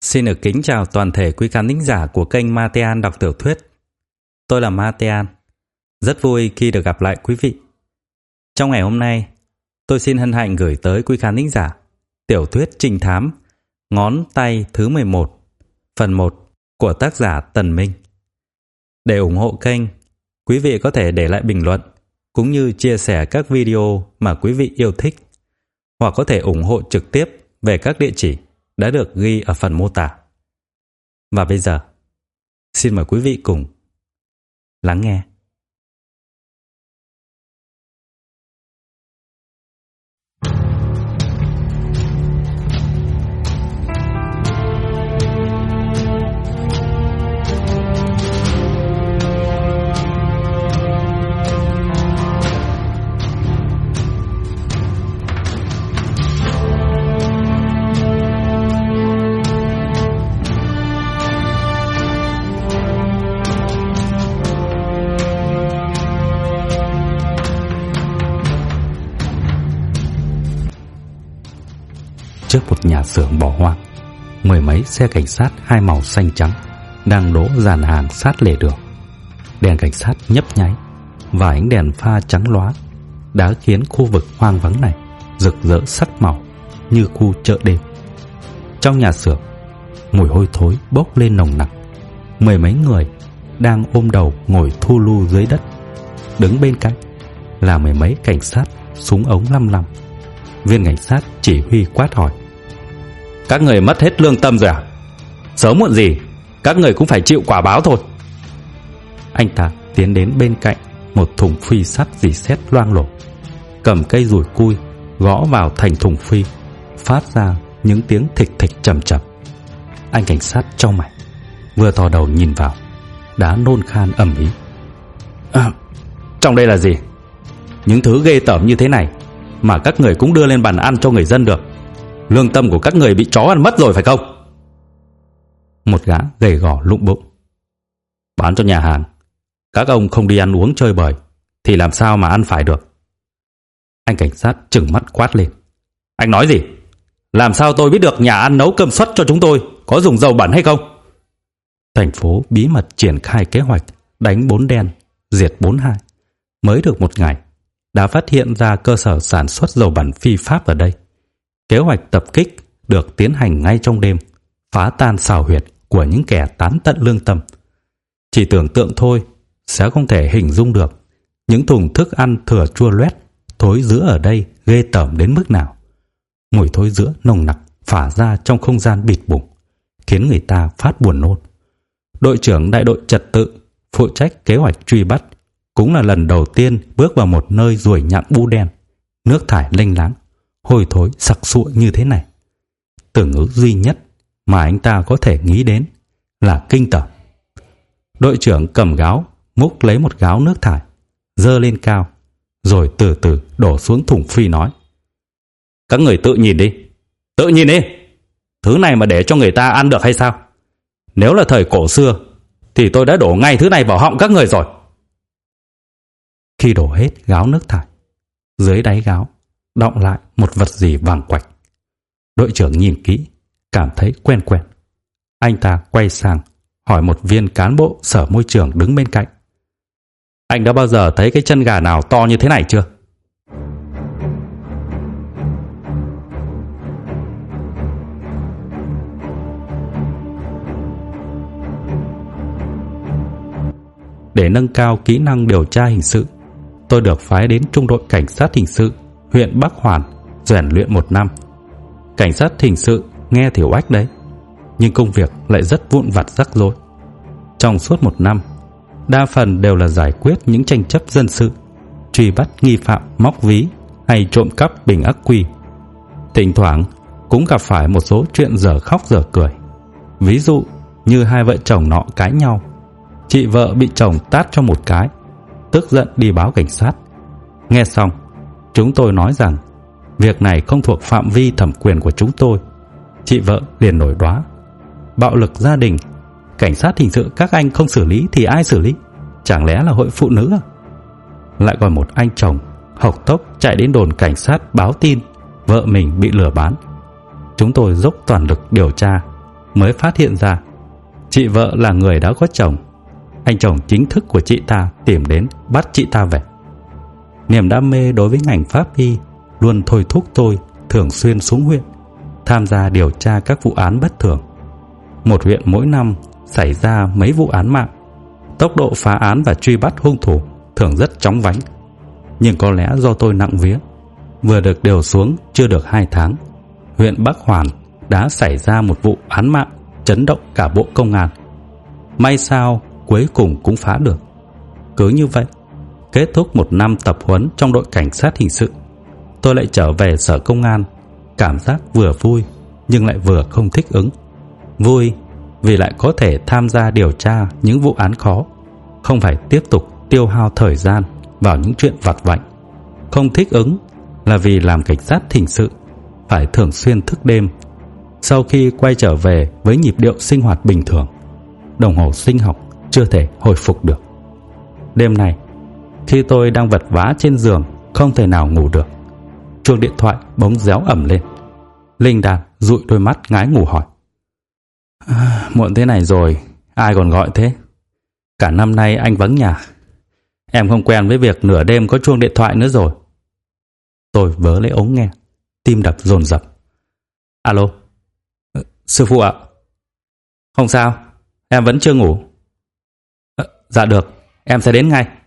Xin được kính chào toàn thể quý khán thính giả của kênh Matean đọc tiểu thuyết. Tôi là Matean, rất vui khi được gặp lại quý vị. Trong ngày hôm nay, tôi xin hân hạnh gửi tới quý khán thính giả tiểu thuyết trinh thám Ngón tay thứ 11, phần 1 của tác giả Tần Minh. Để ủng hộ kênh, quý vị có thể để lại bình luận cũng như chia sẻ các video mà quý vị yêu thích, hoặc có thể ủng hộ trực tiếp về các địa chỉ đã được ghi ở phần mô tả. Và bây giờ, xin mời quý vị cùng lắng nghe. Trước một nhà xưởng bỏ hoang, mười mấy xe cảnh sát hai màu xanh trắng đang đỗ dàn hàng sát lề đường. Đèn cảnh sát nhấp nháy và ánh đèn pha trắng lóa đã khiến khu vực hoang vắng này rực rỡ sắc màu như khu chợ đêm. Trong nhà xưởng, mùi hôi thối bốc lên nồng nặc. Mười mấy người đang ôm đầu ngồi thu lu dưới đất. Đứng bên cạnh là mười mấy cảnh sát súng ống lăm lăm. Viên cảnh sát chỉ huy quát hỏi: "Các người mất hết lương tâm rồi à? Sớm muộn gì các người cũng phải chịu quả báo thôi." Anh ta tiến đến bên cạnh một thùng phi sắt rỉ sét loang lổ, cầm cây dùi cui gõ vào thành thùng phi, phát ra những tiếng thịch thịch trầm trầm. Anh cảnh sát trong mày vừa thò đầu nhìn vào đã nôn khan ầm ĩ: Trong đây là gì? Những thứ ghê tởm như thế này mà các người cũng đưa lên bàn ăn cho người dân được? Lương tâm của các người bị chó ăn mất rồi phải không?" Một gã gầy gò lụng bụng: "Bán cho nhà hàng, các ông không đi ăn uống chơi bời thì làm sao mà ăn phải được?" Anh cảnh sát trừng mắt quát lên: "Anh nói gì? Làm sao tôi biết được nhà ăn nấu cơm suất cho chúng tôi có dùng dầu bẩn hay không?" Thành phố bí mật triển khai kế hoạch đánh 4 đen, diệt 42. Mới được một ngày đã phát hiện ra cơ sở sản xuất dầu bẩn phi pháp ở đây. Kế hoạch tập kích được tiến hành ngay trong đêm, phá tan xào huyệt của những kẻ tán tận lương tâm. Chỉ tưởng tượng thôi sẽ không thể hình dung được những thùng thức ăn thừa chua loét, thối rữa ở đây ghê tởm đến mức nào. Mùi thối rữa nồng nặc phả ra trong không gian bịt bùng, khiến người ta phát buồn nôn. Đội trưởng đại đội trật tự phụ trách kế hoạch truy bắt cũng là lần đầu tiên bước vào một nơi ruồi nhặng bu đen, nước thải lênh láng, hôi thối sặc sụa như thế này. Từ ngữ duy nhất mà anh ta có thể nghĩ đến là kinh tởm. Đội trưởng cầm gáo múc lấy một gáo nước thải, dơ lên cao, rồi từ từ đổ xuống thùng phi nói: "Các người tự nhìn đi, tự nhìn đi. Thứ này mà để cho người ta ăn được hay sao? Nếu là thời cổ xưa thì tôi đã đổ ngay thứ này vào họng các người rồi." Khi đổ hết gáo nước thải, dưới đáy gáo đọng lại một vật gì vàng quạch. Đội trưởng nhìn kỹ, cảm thấy quen quen. Anh ta quay sang hỏi một viên cán bộ sở môi trường đứng bên cạnh: "Anh đã bao giờ thấy cái chân gà nào to như thế này chưa?" Để nâng cao kỹ năng điều tra hình sự, tôi được phái đến trung đội cảnh sát hình sự huyện Bắc Hoàn rèn luyện 1 năm. Cảnh sát hình sự nghe thì oách đấy, nhưng công việc lại rất vụn vặt rắc rối. Trong suốt 1 năm, đa phần đều là giải quyết những tranh chấp dân sự, truy bắt nghi phạm móc ví hay trộm cắp bình ắc quy. Thỉnh thoảng cũng gặp phải một số chuyện dở khóc dở cười. Ví dụ như hai vợ chồng nọ cãi nhau, chị vợ bị chồng tát cho một cái, tức giận đi báo cảnh sát. Nghe xong, chúng tôi nói rằng việc này không thuộc phạm vi thẩm quyền của chúng tôi. Chị vợ liền nổi đoá: "Bạo lực gia đình, cảnh sát hình sự các anh không xử lý thì ai xử lý? Chẳng lẽ là hội phụ nữ à?" Lại còn một anh chồng hộc tốc chạy đến đồn cảnh sát báo tin vợ mình bị lừa bán. Chúng tôi dốc toàn lực điều tra, mới phát hiện ra chị vợ là người đã có chồng. Anh chồng chính thức của chị ta tìm đến bắt chị ta về. Niềm đam mê đối với ngành pháp y luôn thôi thúc tôi thường xuyên xuống huyện tham gia điều tra các vụ án bất thường. Một huyện mỗi năm xảy ra mấy vụ án mạng. Tốc độ phá án và truy bắt hung thủ thường rất chóng vánh. Nhưng có lẽ do tôi nặng vía, vừa được điều xuống chưa được 2 tháng, huyện Bắc Hoàn đã xảy ra một vụ án mạng chấn động cả bộ công an. May sao cuối cùng cũng phá được. Cứ như vậy, kết thúc 1 năm tập huấn trong đội cảnh sát hình sự, tôi lại trở về sở công an. Cảm giác vừa vui nhưng lại vừa không thích ứng. Vui vì lại có thể tham gia điều tra những vụ án khó, không phải tiếp tục tiêu hao thời gian vào những chuyện vặt vãnh. Không thích ứng là vì làm cảnh sát hình sự phải thường xuyên thức đêm. Sau khi quay trở về với nhịp điệu sinh hoạt bình thường, đồng hồ sinh học chưa thể hồi phục được. Đêm nay, khi tôi đang vật vã trên giường không thể nào ngủ được, chuông điện thoại bỗng réo ầm lên. Linh Đan dụi đôi mắt ngái ngủ hỏi: Muộn thế này rồi, ai còn gọi thế? Cả năm nay anh vắng nhà, em không quen với việc nửa đêm có chuông điện thoại nữa rồi. Tôi vớ lấy ống nghe, tim đập dồn dập. Alo, sư phụ ạ. Không sao, em vẫn chưa ngủ. Dạ được, em sẽ đến ngay.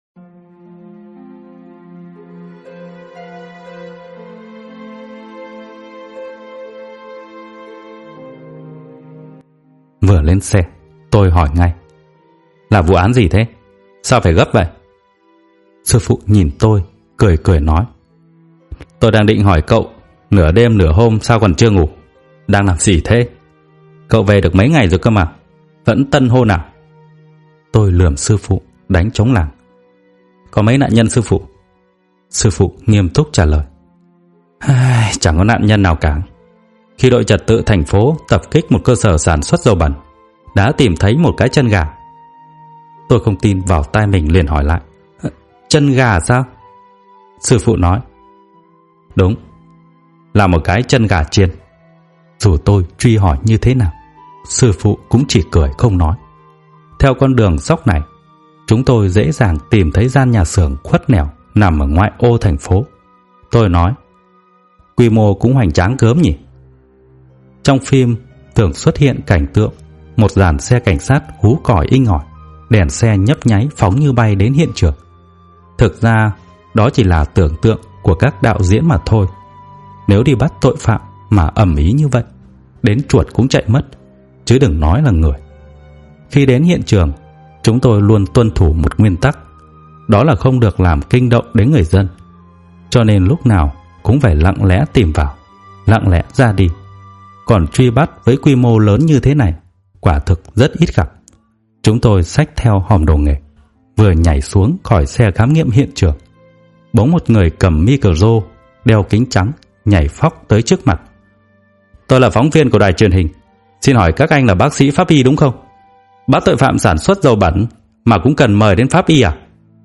Vừa lên xe, tôi hỏi ngay: Là vụ án gì thế? Sao phải gấp vậy? Sư phụ nhìn tôi, cười cười nói: Tôi đang định hỏi cậu, nửa đêm nửa hôm sao còn chưa ngủ? Đang làm gì thế? Cậu về được mấy ngày rồi cơ mà, vẫn tân hôn à? Tôi lườm sư phụ đánh trống lảng: Có mấy nạn nhân sư phụ? Sư phụ nghiêm túc trả lời: Chẳng có nạn nhân nào cả. Khi đội trật tự thành phố tập kích một cơ sở sản xuất dầu bẩn, đã tìm thấy một cái chân gà. Tôi không tin vào tai mình, liền hỏi lại: Chân gà sao? Sư phụ nói: Đúng, là một cái chân gà chiên. Dù tôi truy hỏi như thế nào, sư phụ cũng chỉ cười không nói. Theo con đường dốc này, chúng tôi dễ dàng tìm thấy gian nhà xưởng khuất nẻo nằm ở ngoại ô thành phố. Tôi nói: Quy mô cũng hoành tráng gớm nhỉ. Trong phim thường xuất hiện cảnh tượng một dàn xe cảnh sát hú còi inh ỏi, đèn xe nhấp nháy phóng như bay đến hiện trường. Thực ra đó chỉ là tưởng tượng của các đạo diễn mà thôi. Nếu đi bắt tội phạm mà ầm ĩ như vậy, đến chuột cũng chạy mất, chứ đừng nói là người. Khi đến hiện trường, chúng tôi luôn tuân thủ một nguyên tắc, đó là không được làm kinh động đến người dân. Cho nên lúc nào cũng phải lặng lẽ tìm vào, lặng lẽ ra đi. Còn truy bắt với quy mô lớn như thế này, quả thực rất ít gặp. Chúng tôi xách theo hòm đồ nghề, vừa nhảy xuống khỏi xe khám nghiệm hiện trường, bỗng một người cầm micro, đeo kính trắng, nhảy phóc tới trước mặt. Tôi là phóng viên của đài truyền hình, xin hỏi các anh là bác sĩ pháp y đúng không? Bắt tội phạm sản xuất dầu bẩn mà cũng cần mời đến pháp y à?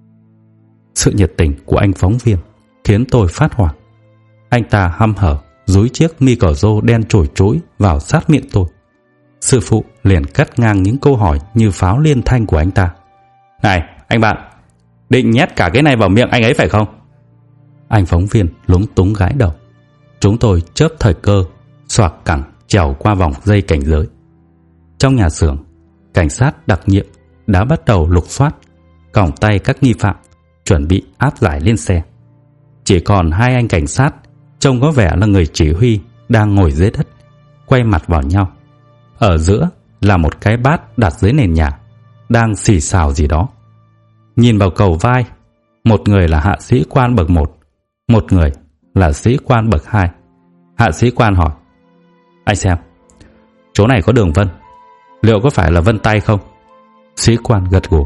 Sự nhiệt tình của anh phóng viên khiến tôi phát hoảng. Anh ta hăm hở dúi chiếc micro đen trồi trũi vào sát miệng tôi. Sư phụ liền cắt ngang những câu hỏi như pháo liên thanh của anh ta. Này, anh bạn, định nhét cả cái này vào miệng anh ấy phải không? Anh phóng viên lúng túng gãi đầu. Chúng tôi chớp thời cơ, xoạc cẳng trèo qua vòng dây cảnh giới. Trong nhà xưởng, cảnh sát đặc nhiệm đã bắt đầu lục soát, còng tay các nghi phạm, chuẩn bị áp giải lên xe. Chỉ còn 2 anh cảnh sát trông có vẻ là người chỉ huy đang ngồi dưới đất, quay mặt vào nhau. Ở giữa là một cái bát đặt dưới nền nhà, đang xì xào gì đó. Nhìn vào cầu vai, một người là hạ sĩ quan bậc 1, một người là sĩ quan bậc 2. Hạ sĩ quan hỏi: Anh xem, chỗ này có đường vân, liệu có phải là vân tay không? Sĩ quan gật gù: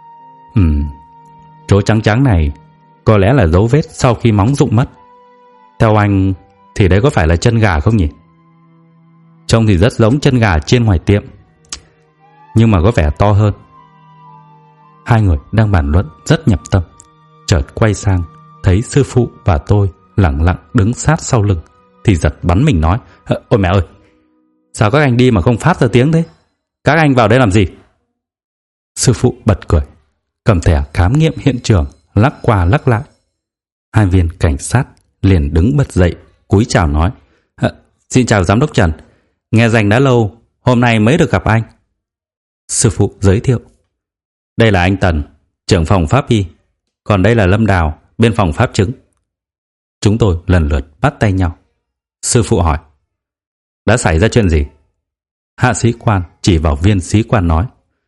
Chỗ trắng trắng này có lẽ là dấu vết sau khi móng rụng mất. Theo anh thì đấy có phải là chân gà không nhỉ? Trông thì rất giống chân gà chiên ngoài tiệm, nhưng mà có vẻ to hơn. Hai người đang bàn luận rất nhập tâm, chợt quay sang thấy sư phụ và tôi lẳng lặng đứng sát sau lưng, thì giật bắn mình nói: Ôi mẹ ơi, Sao các anh đi mà không phát ra tiếng thế? Các anh vào đây làm gì? Sư phụ bật cười, cầm thẻ khám nghiệm hiện trường lắc qua lắc lại. Hai viên cảnh sát liền đứng bật dậy, cúi chào nói: Xin chào giám đốc Trần, nghe danh đã lâu, hôm nay mới được gặp anh. Sư phụ giới thiệu: Đây là anh Tần, trưởng phòng pháp y, còn đây là Lâm Đào, bên phòng pháp chứng. Chúng tôi lần lượt bắt tay nhau. Sư phụ hỏi: Đã xảy ra chuyện gì? Hạ sĩ quan chỉ vào viên sĩ quan nói: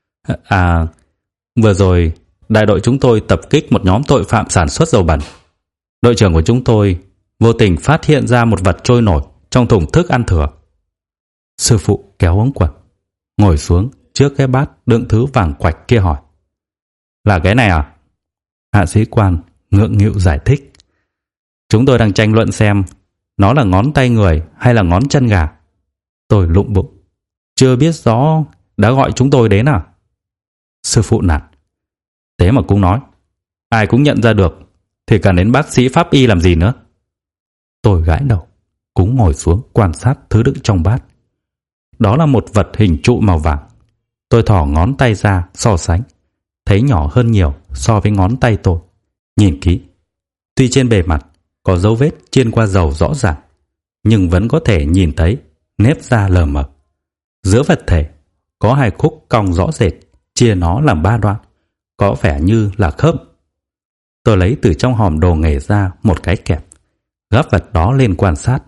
Vừa rồi đại đội chúng tôi tập kích một nhóm tội phạm sản xuất dầu bẩn. Đội trưởng của chúng tôi vô tình phát hiện ra một vật trôi nổi trong thùng thức ăn thừa. Sư phụ kéo ống quần, ngồi xuống trước cái bát đựng thứ vàng quạch kia hỏi: Là cái này à? Hạ sĩ quan ngượng nghịu giải thích: Chúng tôi đang tranh luận xem nó là ngón tay người hay là ngón chân gà. Tôi lụng bụng: Chưa biết rõ đã gọi chúng tôi đến à? Sư phụ nạt: Thế mà cũng nói, ai cũng nhận ra được thì cần đến bác sĩ pháp y làm gì nữa? Tôi gãi đầu, cũng ngồi xuống quan sát thứ đựng trong bát. Đó là một vật hình trụ màu vàng. Tôi thò ngón tay ra so sánh, thấy nhỏ hơn nhiều so với ngón tay tôi. Nhìn kỹ, tuy trên bề mặt có dấu vết chiên qua dầu rõ ràng, nhưng vẫn có thể nhìn thấy nếp da lờ mờ. Giữa vật thể có hai khúc cong rõ rệt, chia nó làm ba đoạn, có vẻ như là khớp. Tôi lấy từ trong hòm đồ nghề ra một cái kẹp, gắp vật đó lên quan sát.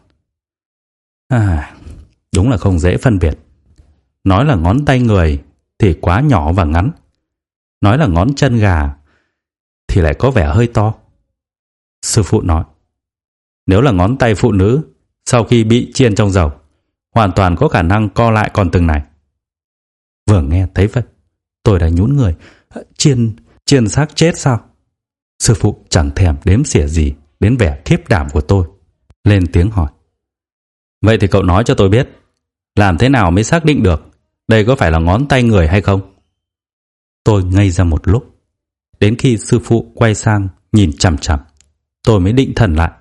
Đúng là không dễ phân biệt. Nói là ngón tay người thì quá nhỏ và ngắn, nói là ngón chân gà thì lại có vẻ hơi to. Sư phụ nói: Nếu là ngón tay phụ nữ sau khi bị chiên trong dầu, hoàn toàn có khả năng co lại còn từng này. Vừa nghe thấy vậy, tôi đã nhún người: Chiên xác chết sao? Sư phụ chẳng thèm đếm xỉa gì đến vẻ khiếp đảm của tôi, lên tiếng hỏi: Vậy thì cậu nói cho tôi biết, làm thế nào mới xác định được đây có phải là ngón tay người hay không? Tôi ngây ra một lúc, đến khi sư phụ quay sang nhìn chằm chằm, tôi mới định thần lại.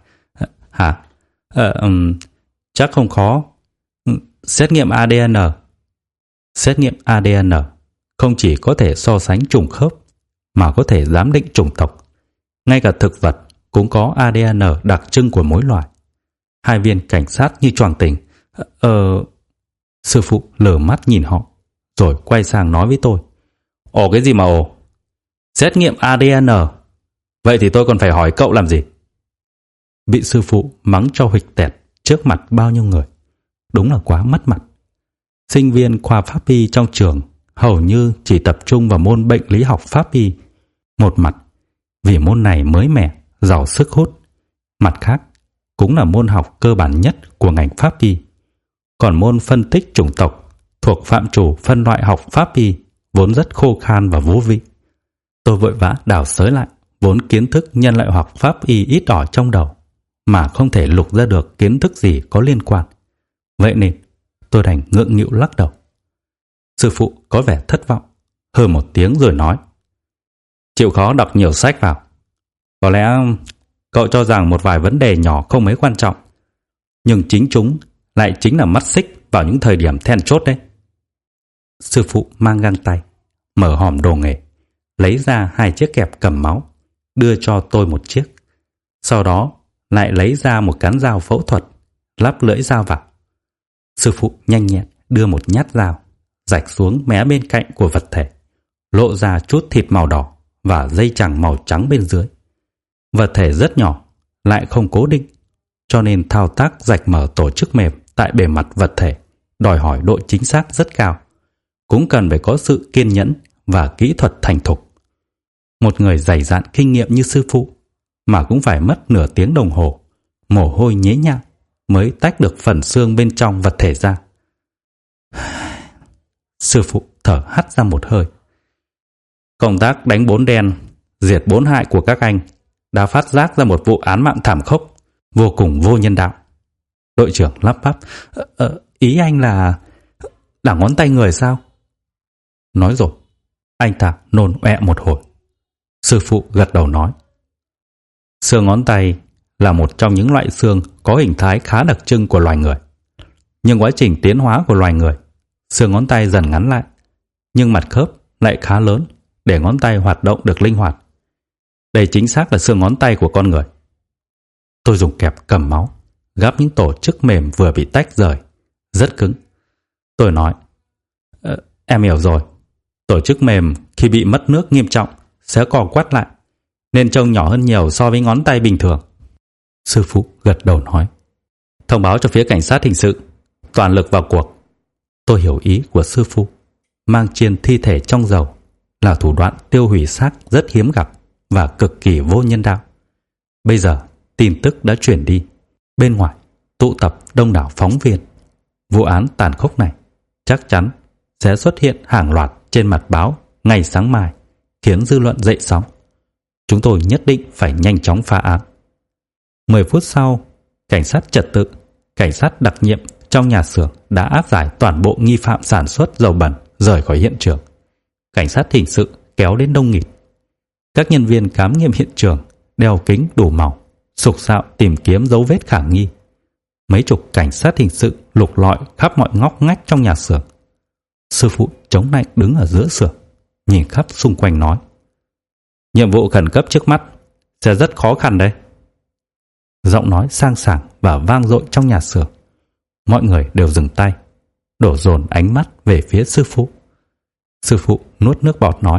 Chắc không khó. Xét nghiệm ADN. Xét nghiệm ADN không chỉ có thể so sánh trùng khớp, mà có thể giám định chủng tộc. Ngay cả thực vật cũng có ADN đặc trưng của mỗi loài. Hai viên cảnh sát như choàng tỉnh. Sư phụ lờ mắt nhìn họ, rồi quay sang nói với tôi: Ồ, cái gì mà ồ? Xét nghiệm ADN? Vậy thì tôi còn phải hỏi cậu làm gì? Bị sư phụ mắng cho huỵch tẹt trước mặt bao nhiêu người, đúng là quá mất mặt. Sinh viên khoa pháp y trong trường hầu như chỉ tập trung vào môn bệnh lý học pháp y. Một mặt vì môn này mới mẻ, giàu sức hút, mặt khác cũng là môn học cơ bản nhất của ngành pháp y. Còn môn phân tích chủng tộc thuộc phạm trù phân loại học pháp y vốn rất khô khan và vô vị. Tôi vội vã đào xới lại vốn kiến thức nhân loại học pháp y ít ỏi trong đầu, mà không thể lục ra được kiến thức gì có liên quan. Vậy nên tôi đành ngượng nghịu lắc đầu. Sư phụ có vẻ thất vọng, hừ một tiếng rồi nói: Chịu khó đọc nhiều sách vào. Có lẽ cậu cho rằng một vài vấn đề nhỏ không mấy quan trọng, nhưng chính chúng lại chính là mắt xích vào những thời điểm then chốt đấy. Sư phụ mang găng tay, mở hòm đồ nghề, lấy ra hai chiếc kẹp cầm máu, đưa cho tôi một chiếc. Sau đó lại lấy ra một cán dao phẫu thuật, lắp lưỡi dao vào. Sư phụ nhanh nhẹn đưa một nhát dao rạch xuống mé bên cạnh của vật thể, lộ ra chút thịt màu đỏ và dây chằng màu trắng bên dưới. Vật thể rất nhỏ, lại không cố định, cho nên thao tác rạch mở tổ chức mềm tại bề mặt vật thể đòi hỏi độ chính xác rất cao, cũng cần phải có sự kiên nhẫn và kỹ thuật thành thục. Một người dày dạn kinh nghiệm như sư phụ mà cũng phải mất nửa tiếng đồng hồ, mồ hôi nhễ nhại mới tách được phần xương bên trong vật thể ra. Sư phụ thở hắt ra một hơi. Công tác đánh 4 đen, diệt 4 hại của các anh đã phát giác ra một vụ án mạng thảm khốc, vô cùng vô nhân đạo. Đội trưởng lắp bắp: Ý anh là ngón tay người sao? Nói rồi, anh ta nôn ọe một hồi. Sư phụ gật đầu nói: Xương ngón tay là một trong những loại xương có hình thái khá đặc trưng của loài người. Nhưng quá trình tiến hóa của loài người, xương ngón tay dần ngắn lại, nhưng mặt khớp lại khá lớn để ngón tay hoạt động được linh hoạt. Đây chính xác là xương ngón tay của con người. Tôi dùng kẹp cầm máu, gắp những tổ chức mềm vừa bị tách rời, rất cứng. Tôi nói, em hiểu rồi. Tổ chức mềm khi bị mất nước nghiêm trọng sẽ co quắt lại, nên trông nhỏ hơn nhiều so với ngón tay bình thường. Sư phụ gật đầu nói, thông báo cho phía cảnh sát hình sự, toàn lực vào cuộc. Tôi hiểu ý của sư phụ. Mang chiên thi thể trong dầu là thủ đoạn tiêu hủy xác rất hiếm gặp và cực kỳ vô nhân đạo. Bây giờ tin tức đã truyền đi, bên ngoài tụ tập đông đảo phóng viên. Vụ án tàn khốc này chắc chắn sẽ xuất hiện hàng loạt trên mặt báo ngày sáng mai, khiến dư luận dậy sóng. Chúng tôi nhất định phải nhanh chóng phá án. 10 phút sau, cảnh sát trật tự, cảnh sát đặc nhiệm trong nhà xưởng đã áp giải toàn bộ nghi phạm sản xuất dầu bẩn rời khỏi hiện trường. Cảnh sát hình sự kéo đến đông nghịt. Các nhân viên khám nghiệm hiện trường đeo kính đủ màu, sục sạo tìm kiếm dấu vết khả nghi. Mấy chục cảnh sát hình sự lục lọi khắp mọi ngóc ngách trong nhà xưởng. Sư phụ chống nạnh đứng ở giữa xưởng, nhìn khắp xung quanh nói, nhiệm vụ khẩn cấp trước mắt sẽ rất khó khăn đấy. Giọng nói sang sảng và vang dội trong nhà xưởng. Mọi người đều dừng tay, đổ dồn ánh mắt về phía sư phụ. Sư phụ nuốt nước bọt nói,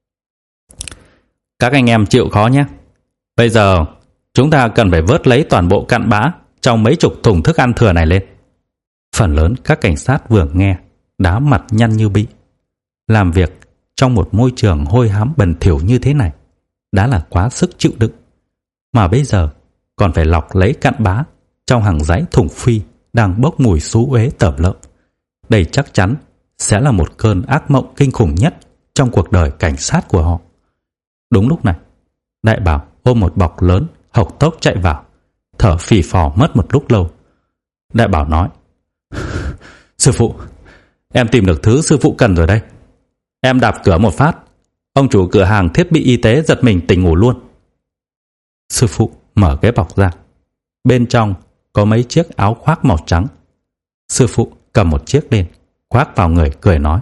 các anh em chịu khó nhé. Bây giờ chúng ta cần phải vớt lấy toàn bộ cặn bã trong mấy chục thùng thức ăn thừa này lên. Phần lớn các cảnh sát vừa nghe đá mặt nhăn như bị. Làm việc trong một môi trường hôi hám bẩn thỉu như thế này đã là quá sức chịu đựng, mà bây giờ còn phải lọc lấy cặn bã trong hàng dãy thùng phi đang bốc mùi xú uế tởm lợm. Đây chắc chắn sẽ là một cơn ác mộng kinh khủng nhất trong cuộc đời cảnh sát của họ. Đúng lúc này, Đại Bảo ôm một bọc lớn hộc tốc chạy vào, thở phì phò mất một lúc lâu. Đại Bảo nói, sư phụ, em tìm được thứ sư phụ cần rồi đây. Em đạp cửa một phát, ông chủ cửa hàng thiết bị y tế giật mình tỉnh ngủ luôn. Sư phụ mở cái bọc ra. Bên trong có mấy chiếc áo khoác màu trắng. Sư phụ cầm một chiếc lên, khoác vào người cười nói,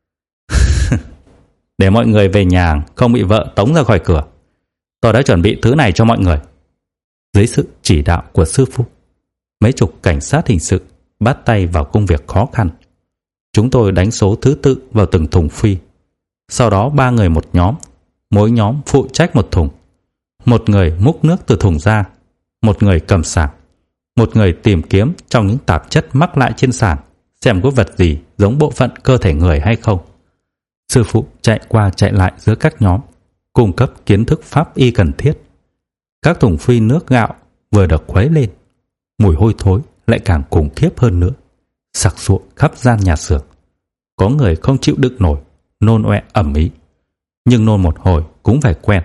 để mọi người về nhà không bị vợ tống ra khỏi cửa, tôi đã chuẩn bị thứ này cho mọi người. Dưới sự chỉ đạo của sư phụ, mấy chục cảnh sát hình sự bắt tay vào công việc khó khăn. Chúng tôi đánh số thứ tự vào từng thùng phi. Sau đó 3 người một nhóm, mỗi nhóm phụ trách một thùng. Một người múc nước từ thùng ra, một người cầm sàng, một người tìm kiếm trong những tạp chất mắc lại trên sàn xem có vật gì giống bộ phận cơ thể người hay không. Sư phụ chạy qua chạy lại giữa các nhóm, cung cấp kiến thức pháp y cần thiết. Các thùng phi nước gạo vừa được khuấy lên, mùi hôi thối lại càng khủng khiếp hơn nữa, sặc sụa khắp gian nhà xưởng. Có người không chịu đựng nổi, nôn ọe ầm ĩ, nhưng nôn một hồi cũng phải quen.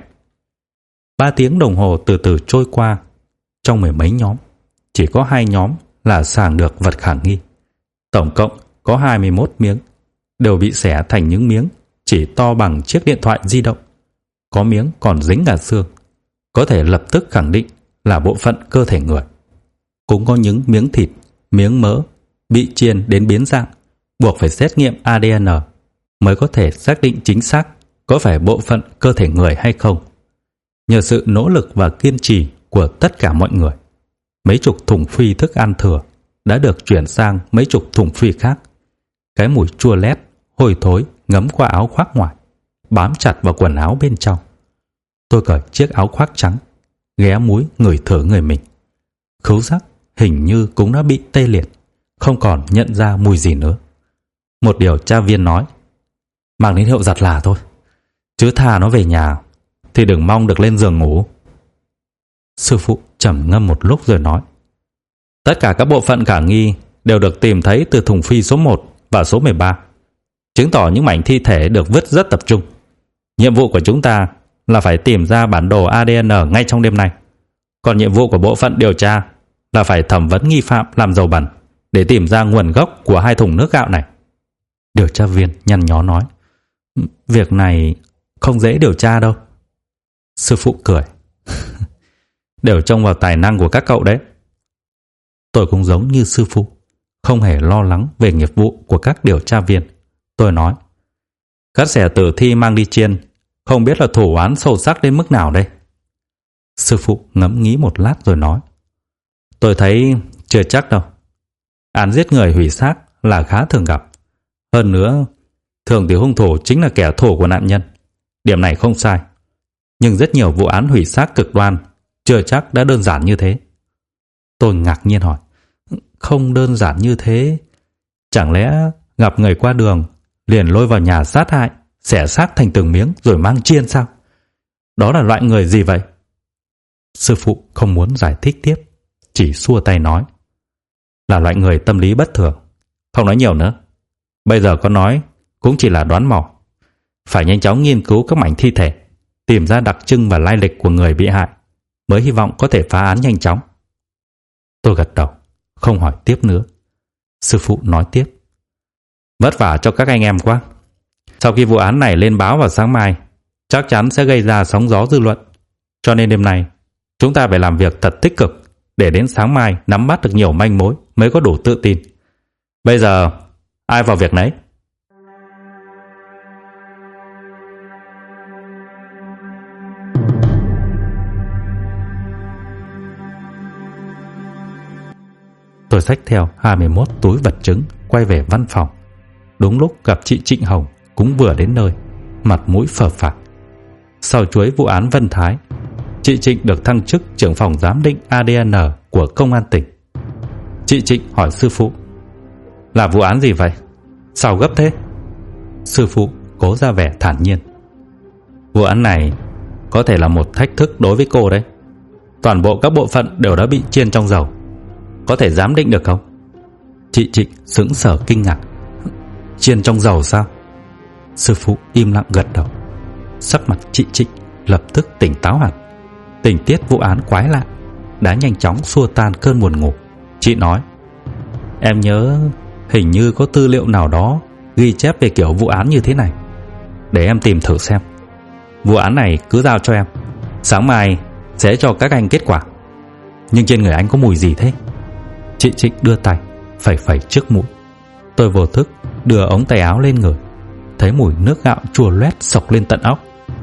3 tiếng đồng hồ từ từ trôi qua. Trong 10 mấy nhóm, chỉ có 2 nhóm là sàng được vật khả nghi. Tổng cộng có 21 miếng, đều bị xẻ thành những miếng chỉ to bằng chiếc điện thoại di động. Có miếng còn dính cả xương, có thể lập tức khẳng định là bộ phận cơ thể người. Cũng có những miếng thịt, miếng mỡ bị chiên đến biến dạng, buộc phải xét nghiệm ADN mới có thể xác định chính xác có phải bộ phận cơ thể người hay không. Nhờ sự nỗ lực và kiên trì của tất cả mọi người, mấy chục thùng phi thức ăn thừa đã được chuyển sang mấy chục thùng phi khác. Cái mùi chua lét, hôi thối ngấm qua áo khoác ngoài, bám chặt vào quần áo bên trong. Tôi cởi chiếc áo khoác trắng, ghé múi ngửi thử người mình. Khứu giác hình như cũng đã bị tê liệt, không còn nhận ra mùi gì nữa. Một điều tra viên nói, mang đến hiệu giặt là thôi, chứ thà nó về nhà thì đừng mong được lên giường ngủ. Sư phụ trầm ngâm một lúc rồi nói, tất cả các bộ phận khả nghi đều được tìm thấy từ thùng phi số 1 và số 13, chứng tỏ những mảnh thi thể được vứt rất tập trung. Nhiệm vụ của chúng ta là phải tìm ra bản đồ ADN ngay trong đêm nay. Còn nhiệm vụ của bộ phận điều tra là phải thẩm vấn nghi phạm làm dầu bẩn để tìm ra nguồn gốc của 2 thùng nước gạo này. Điều tra viên nhăn nhó nói, việc này không dễ điều tra đâu. Sư phụ cười, đều trông vào tài năng của các cậu đấy. Tôi cũng giống như sư phụ, không hề lo lắng về nghiệp vụ của các điều tra viên. Tôi nói, cắt xẻ tử thi mang đi chiên, không biết là thủ án sâu sắc đến mức nào đây? Sư phụ ngẫm nghĩ một lát rồi nói, tôi thấy chưa chắc đâu. Án giết người hủy xác là khá thường gặp. Hơn nữa, thường thì hung thủ chính là kẻ thù của nạn nhân. Điểm này không sai. Nhưng rất nhiều vụ án hủy xác cực đoan chưa chắc đã đơn giản như thế. Tôi ngạc nhiên hỏi, không đơn giản như thế? Chẳng lẽ gặp người qua đường liền lôi vào nhà sát hại, xẻ xác thành từng miếng rồi mang chiên sao? Đó là loại người gì vậy? Sư phụ không muốn giải thích tiếp, chỉ xua tay nói, là loại người tâm lý bất thường. Không nói nhiều nữa. Bây giờ có nói cũng chỉ là đoán mò. Phải nhanh chóng nghiên cứu các mảnh thi thể, tìm ra đặc trưng và lai lịch của người bị hại, mới hy vọng có thể phá án nhanh chóng. Tôi gật đầu, không hỏi tiếp nữa. Sư phụ nói tiếp, vất vả cho các anh em quá. Sau khi vụ án này lên báo vào sáng mai, chắc chắn sẽ gây ra sóng gió dư luận. Cho nên đêm nay, chúng ta phải làm việc thật tích cực, để đến sáng mai nắm bắt được nhiều manh mối mới có đủ tự tin. Bây giờ, ai vào việc nấy? Tôi xách theo 21 túi vật chứng quay về văn phòng. Đúng lúc gặp chị Trịnh Hồng cũng vừa đến nơi, mặt mũi phờ phạc. Sau chuỗi vụ án Vân Thái, chị Trịnh được thăng chức trưởng phòng giám định ADN của công an tỉnh. Chị Trịnh hỏi sư phụ, là vụ án gì vậy? Sao gấp thế? Sư phụ cố ra vẻ thản nhiên, vụ án này có thể là một thách thức đối với cô đấy. Toàn bộ các bộ phận đều đã bị chiên trong dầu. Có thể giám định được không? Chị Trịnh sững sờ kinh ngạc, chiên trong dầu sao? Sư phụ im lặng gật đầu. Sắc mặt chị Trịnh lập tức tỉnh táo hẳn. Tình tiết vụ án quái lạ đã nhanh chóng xua tan cơn buồn ngủ. Chị nói, em nhớ hình như có tư liệu nào đó ghi chép về kiểu vụ án như thế này. Để em tìm thử xem. Vụ án này cứ giao cho em, sáng mai sẽ cho các anh kết quả. Nhưng trên người anh có mùi gì thế? Chị Trịnh đưa tay phẩy phẩy trước mũi. Tôi vô thức đưa ống tay áo lên người, thấy mùi nước gạo chua loét xộc lên tận óc.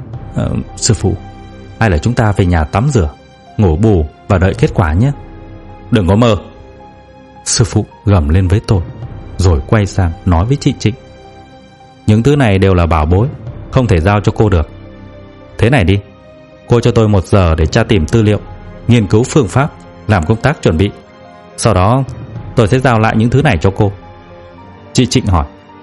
Sư phụ, hay là chúng ta về nhà tắm rửa, ngủ bù và đợi kết quả nhé. Đừng có mơ. Sư phụ gầm lên với tôi, rồi quay sang nói với chị Trịnh, những thứ này đều là bảo bối, không thể giao cho cô được. Thế này đi, cô cho tôi 1 giờ để tra tìm tư liệu, nghiên cứu phương pháp, làm công tác chuẩn bị. Sau đó tôi sẽ giao lại những thứ này cho cô. Chị Trịnh hỏi,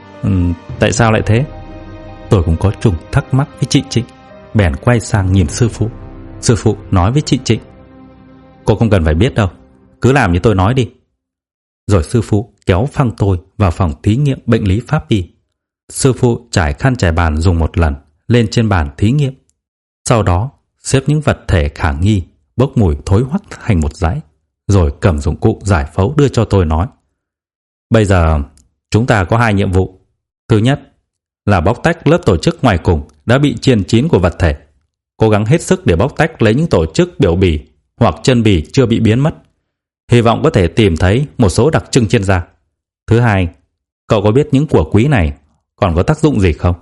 tại sao lại thế? Tôi cũng có chung thắc mắc với chị Trịnh, bèn quay sang nhìn sư phụ. Sư phụ nói với chị Trịnh, cô không cần phải biết đâu, cứ làm như tôi nói đi. Rồi sư phụ kéo phăng tôi vào phòng thí nghiệm bệnh lý pháp y. Sư phụ trải khăn trải bàn dùng một lần lên trên bàn thí nghiệm. Sau đó xếp những vật thể khả nghi bốc mùi thối hoắc thành một dãy, rồi cầm dụng cụ giải phẫu đưa cho tôi nói, bây giờ chúng ta có 2 nhiệm vụ. Thứ nhất là bóc tách lớp tổ chức ngoài cùng đã bị chiên chín của vật thể. Cố gắng hết sức để bóc tách lấy những tổ chức biểu bì hoặc chân bì chưa bị biến mất. Hy vọng có thể tìm thấy một số đặc trưng trên da. Thứ hai, cậu có biết những của quý này còn có tác dụng gì không?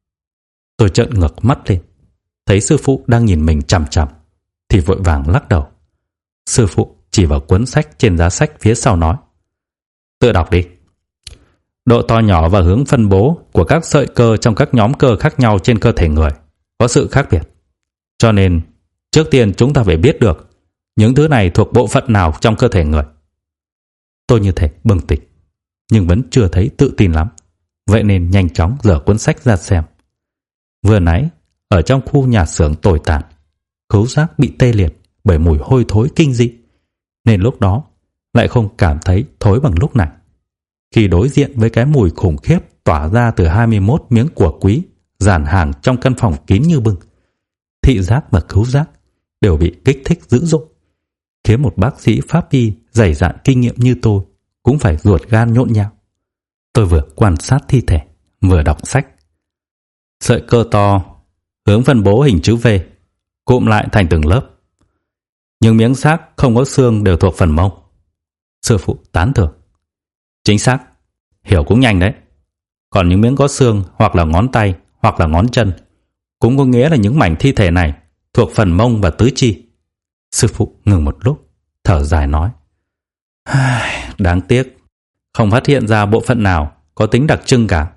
Tôi trợn ngược mắt lên, thấy sư phụ đang nhìn mình chằm chằm, thì vội vàng lắc đầu. Sư phụ chỉ vào cuốn sách trên giá sách phía sau nói, tự đọc đi. Độ to nhỏ và hướng phân bố của các sợi cơ trong các nhóm cơ khác nhau trên cơ thể người có sự khác biệt. Cho nên, trước tiên chúng ta phải biết được những thứ này thuộc bộ phận nào trong cơ thể người. Tôi như thể bừng tỉnh, nhưng vẫn chưa thấy tự tin lắm. Vậy nên nhanh chóng dở cuốn sách ra xem. Vừa nãy, ở trong khu nhà xưởng tồi tàn, khứu giác bị tê liệt bởi mùi hôi thối kinh dị, nên lúc đó lại không cảm thấy thối bằng lúc này. Khi đối diện với cái mùi khủng khiếp tỏa ra từ 21 miếng của quý dàn hàng trong căn phòng kín như bưng, thị giác và khứu giác đều bị kích thích dữ dội, khiến một bác sĩ pháp y dày dạn kinh nghiệm như tôi cũng phải ruột gan nhộn nhạo. Tôi vừa quan sát thi thể, vừa đọc sách. Sợi cơ to, hướng phân bố hình chữ V, cụm lại thành từng lớp. Những miếng xác không có xương đều thuộc phần mông. Sư phụ tán thưởng. Chính xác, hiểu cũng nhanh đấy. Còn những miếng có xương hoặc là ngón tay hoặc là ngón chân cũng có nghĩa là những mảnh thi thể này thuộc phần mông và tứ chi. Sư phụ ngừng một lúc, thở dài nói: Đáng tiếc, không phát hiện ra bộ phận nào có tính đặc trưng cả.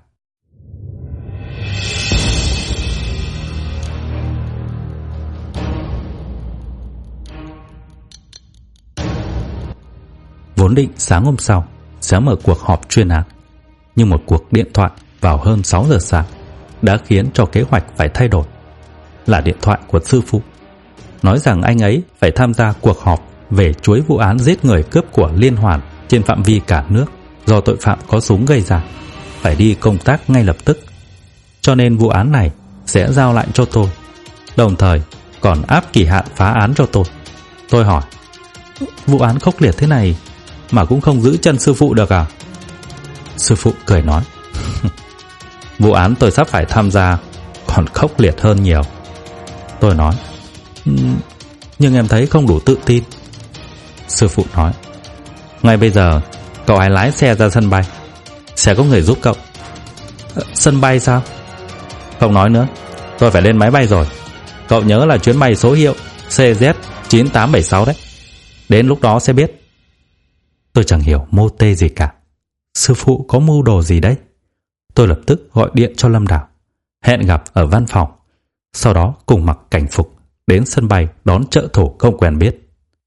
Vốn định sáng hôm sau sẽ mở cuộc họp chuyên án, nhưng một cuộc điện thoại vào hơn 6 giờ sáng đã khiến cho kế hoạch phải thay đổi. Là điện thoại của sư phụ, nói rằng anh ấy phải tham gia cuộc họp về chuỗi vụ án giết người cướp của liên hoàn trên phạm vi cả nước do tội phạm có súng gây ra, phải đi công tác ngay lập tức. Cho nên vụ án này sẽ giao lại cho tôi, đồng thời còn áp kỳ hạn phá án cho tôi. Tôi hỏi: vụ án khốc liệt thế này mà cũng không giữ chân sư phụ được à? Sư phụ cười nói: vụ án tôi sắp phải tham gia còn khốc liệt hơn nhiều. Tôi nói: nhưng em thấy không đủ tự tin. Sư phụ nói: ngay bây giờ cậu hãy lái xe ra sân bay, sẽ có người giúp cậu. Sân bay sao? Không nói nữa, tôi phải lên máy bay rồi. Cậu nhớ là chuyến bay số hiệu CZ9876 đấy. Đến lúc đó sẽ biết. Tôi chẳng hiểu mô tê gì cả. Sư phụ có mưu đồ gì đấy? Tôi lập tức gọi điện cho Lâm Đào, hẹn gặp ở văn phòng, sau đó cùng mặc cảnh phục đến sân bay đón trợ thủ không quen biết.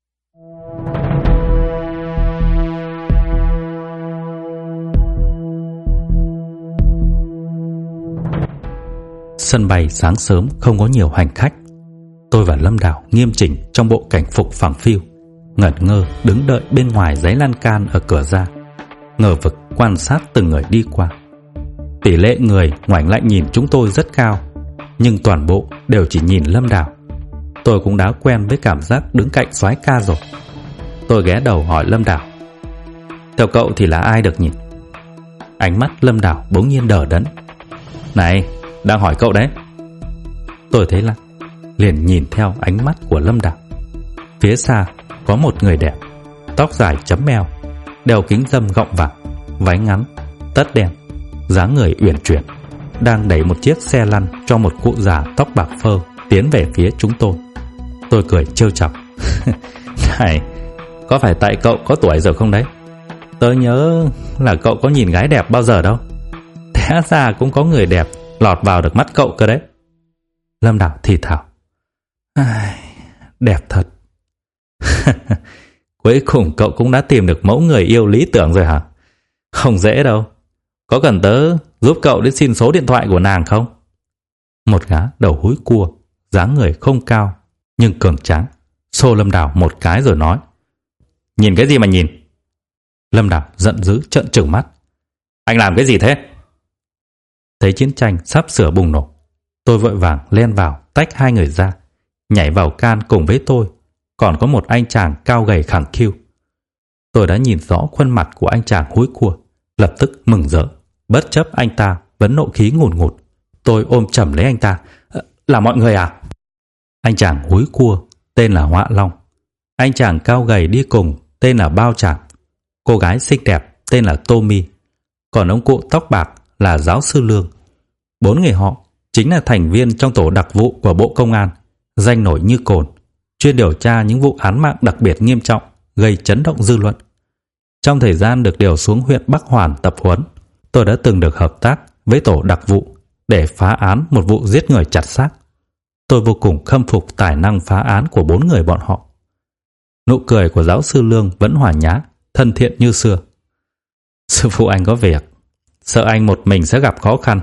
Sân bay sáng sớm không có nhiều hành khách. Tôi và Lâm Đào nghiêm chỉnh trong bộ cảnh phục phẳng phiu, ngẩn ngơ đứng đợi bên ngoài giấy lan can ở cửa ra, ngờ vực quan sát từng người đi qua. Tỷ lệ người ngoảnh lại nhìn chúng tôi rất cao, nhưng toàn bộ đều chỉ nhìn Lâm Đào. Tôi cũng đã quen với cảm giác đứng cạnh soái ca rồi. Tôi ghé đầu hỏi Lâm Đào: theo cậu thì là ai được nhìn? Ánh mắt Lâm Đào bỗng nhiên đờ đẫn. Này, đang hỏi cậu đấy. Tôi thấy lạ, liền nhìn theo ánh mắt của Lâm Đào. Phía xa có một người đẹp, tóc dài chấm eo, đeo kính râm gọng vàng, váy ngắn, tất đen, dáng người uyển chuyển, đang đẩy một chiếc xe lăn cho một cụ già tóc bạc phơ tiến về phía chúng tôi. Tôi cười trêu chọc: này, có phải tại cậu có tuổi rồi không đấy? Tớ nhớ là cậu có nhìn gái đẹp bao giờ đâu. Té ra cũng có người đẹp lọt vào được mắt cậu cơ đấy. Lâm Đào thì thào: đẹp thật. Cuối cùng cậu cũng đã tìm được mẫu người yêu lý tưởng rồi hả? Không dễ đâu. Có cần tớ giúp cậu đến xin số điện thoại của nàng không? Một gã đầu húi cua, dáng người không cao nhưng cường tráng, xô Lâm Đào một cái rồi nói: nhìn cái gì mà nhìn? Lâm Đào giận dữ trợn trừng mắt: anh làm cái gì thế? Thấy chiến tranh sắp sửa bùng nổ, tôi vội vàng len vào tách hai người ra. Nhảy vào can cùng với tôi còn có một anh chàng cao gầy khẳng khiu. Tôi đã nhìn rõ khuôn mặt của anh chàng húi cua, lập tức mừng rỡ. Bất chấp anh ta vẫn nộ khí ngùn ngụt, tôi ôm chầm lấy anh ta: là mọi người à? Anh chàng húi cua tên là Họa Long, anh chàng cao gầy đi cùng tên là Bao Chàng, cô gái xinh đẹp tên là Tô Mi, còn ông cụ tóc bạc là Giáo sư Lương. 4 người họ chính là thành viên trong tổ đặc vụ của Bộ Công an, danh nổi như cồn, chuyên điều tra những vụ án mạng đặc biệt nghiêm trọng gây chấn động dư luận. Trong thời gian được điều xuống huyện Bắc Hoàn tập huấn, tôi đã từng được hợp tác với tổ đặc vụ để phá án một vụ giết người chặt xác. Tôi vô cùng khâm phục tài năng phá án của 4 người bọn họ. Nụ cười của Giáo sư Lương vẫn hòa nhã, thân thiện như xưa: sư phụ anh có việc, sợ anh một mình sẽ gặp khó khăn.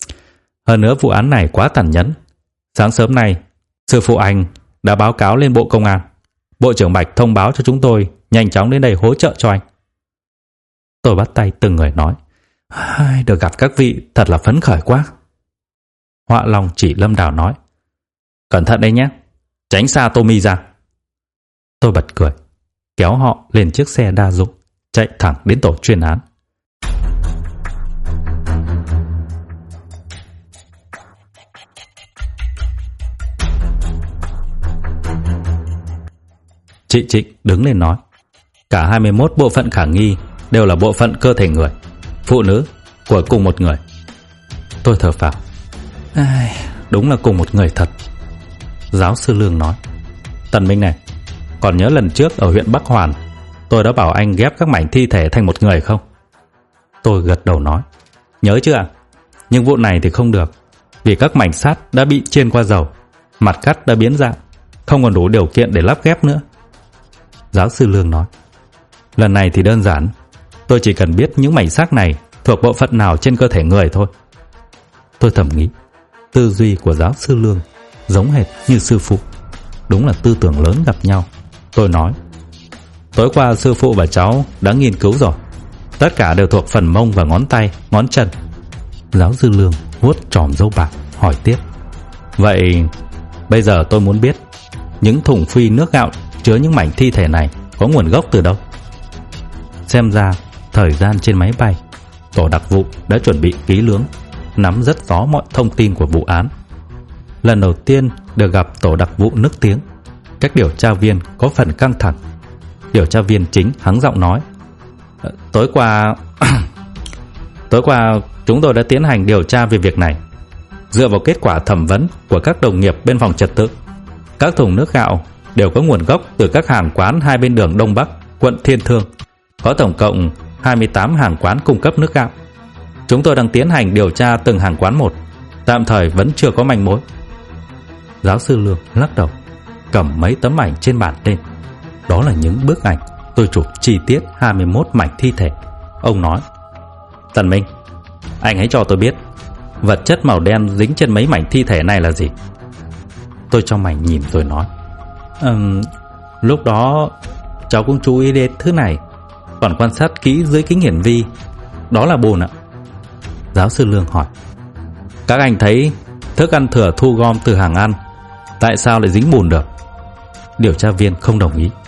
Hơn nữa vụ án này quá tàn nhẫn. Sáng sớm nay, sư phụ anh đã báo cáo lên Bộ Công an. Bộ trưởng Bạch thông báo cho chúng tôi nhanh chóng đến đây hỗ trợ cho anh. Tôi bắt tay từng người nói: được gặp các vị thật là phấn khởi quá. Họa Long chỉ Lâm Đào nói: cẩn thận đấy nhé, tránh xa Tommy ra. Tôi bật cười, kéo họ lên chiếc xe đa dụng, chạy thẳng đến tổ chuyên án. Chị Trịnh đứng lên nói: cả 21 bộ phận khả nghi đều là bộ phận cơ thể người, phụ nữ của cùng một người. Tôi thở phào. Đúng là cùng một người thật. Giáo sư Lương nói. Tần Minh này, còn nhớ lần trước ở huyện Bắc Hoàn tôi đã bảo anh ghép các mảnh thi thể thành một người không? Tôi gật đầu nói. Nhớ chưa ạ? Nhưng vụ này thì không được, vì các mảnh sắt đã bị chiên qua dầu, mặt cắt đã biến dạng, không còn đủ điều kiện để lắp ghép nữa. Giáo sư Lương nói. Lần này thì đơn giản, tôi chỉ cần biết những mảnh xác này thuộc bộ phận nào trên cơ thể người thôi. Tôi thầm nghĩ, tư duy của giáo sư Lương giống hệt như sư phụ. Đúng là tư tưởng lớn gặp nhau. Tôi nói, tối qua sư phụ và cháu đã nghiên cứu rồi, tất cả đều thuộc phần mông và ngón tay, ngón chân. Giáo sư Lương vuốt chòm râu bạc hỏi tiếp. Vậy bây giờ tôi muốn biết, những thùng phi nước gạo chứa những mảnh thi thể này có nguồn gốc từ đâu? Xem ra thời gian trên máy bay, tổ đặc vụ đã chuẩn bị kỹ lưỡng, nắm rất rõ mọi thông tin của vụ án. Lần đầu tiên được gặp tổ đặc vụ nức tiếng, các điều tra viên có phần căng thẳng. Điều tra viên chính hắng giọng nói, tối qua chúng tôi đã tiến hành điều tra về việc này. Dựa vào kết quả thẩm vấn của các đồng nghiệp bên phòng trật tự, các thùng nước gạo đều có nguồn gốc từ các hàng quán hai bên đường Đông Bắc, quận Thiên Thương. Có tổng cộng 28 hàng quán cung cấp nước gạo. Chúng tôi đang tiến hành điều tra từng hàng quán một, tạm thời vẫn chưa có manh mối. Giáo sư Lương lắc đầu, cầm mấy tấm ảnh trên bàn lên. Đó là những bức ảnh tôi chụp chi tiết 21 mảnh thi thể. Ông nói, Tần Minh, anh hãy cho tôi biết vật chất màu đen dính trên mấy mảnh thi thể này là gì? Tôi cho mảnh nhìn rồi nói, lúc đó cháu cũng chú ý đến thứ này, còn quan sát kỹ dưới kính hiển vi, đó là bùn ạ. Giáo sư Lương hỏi, các anh thấy thức ăn thừa thu gom từ hàng ăn, tại sao lại dính bùn được? Điều tra viên không đồng ý.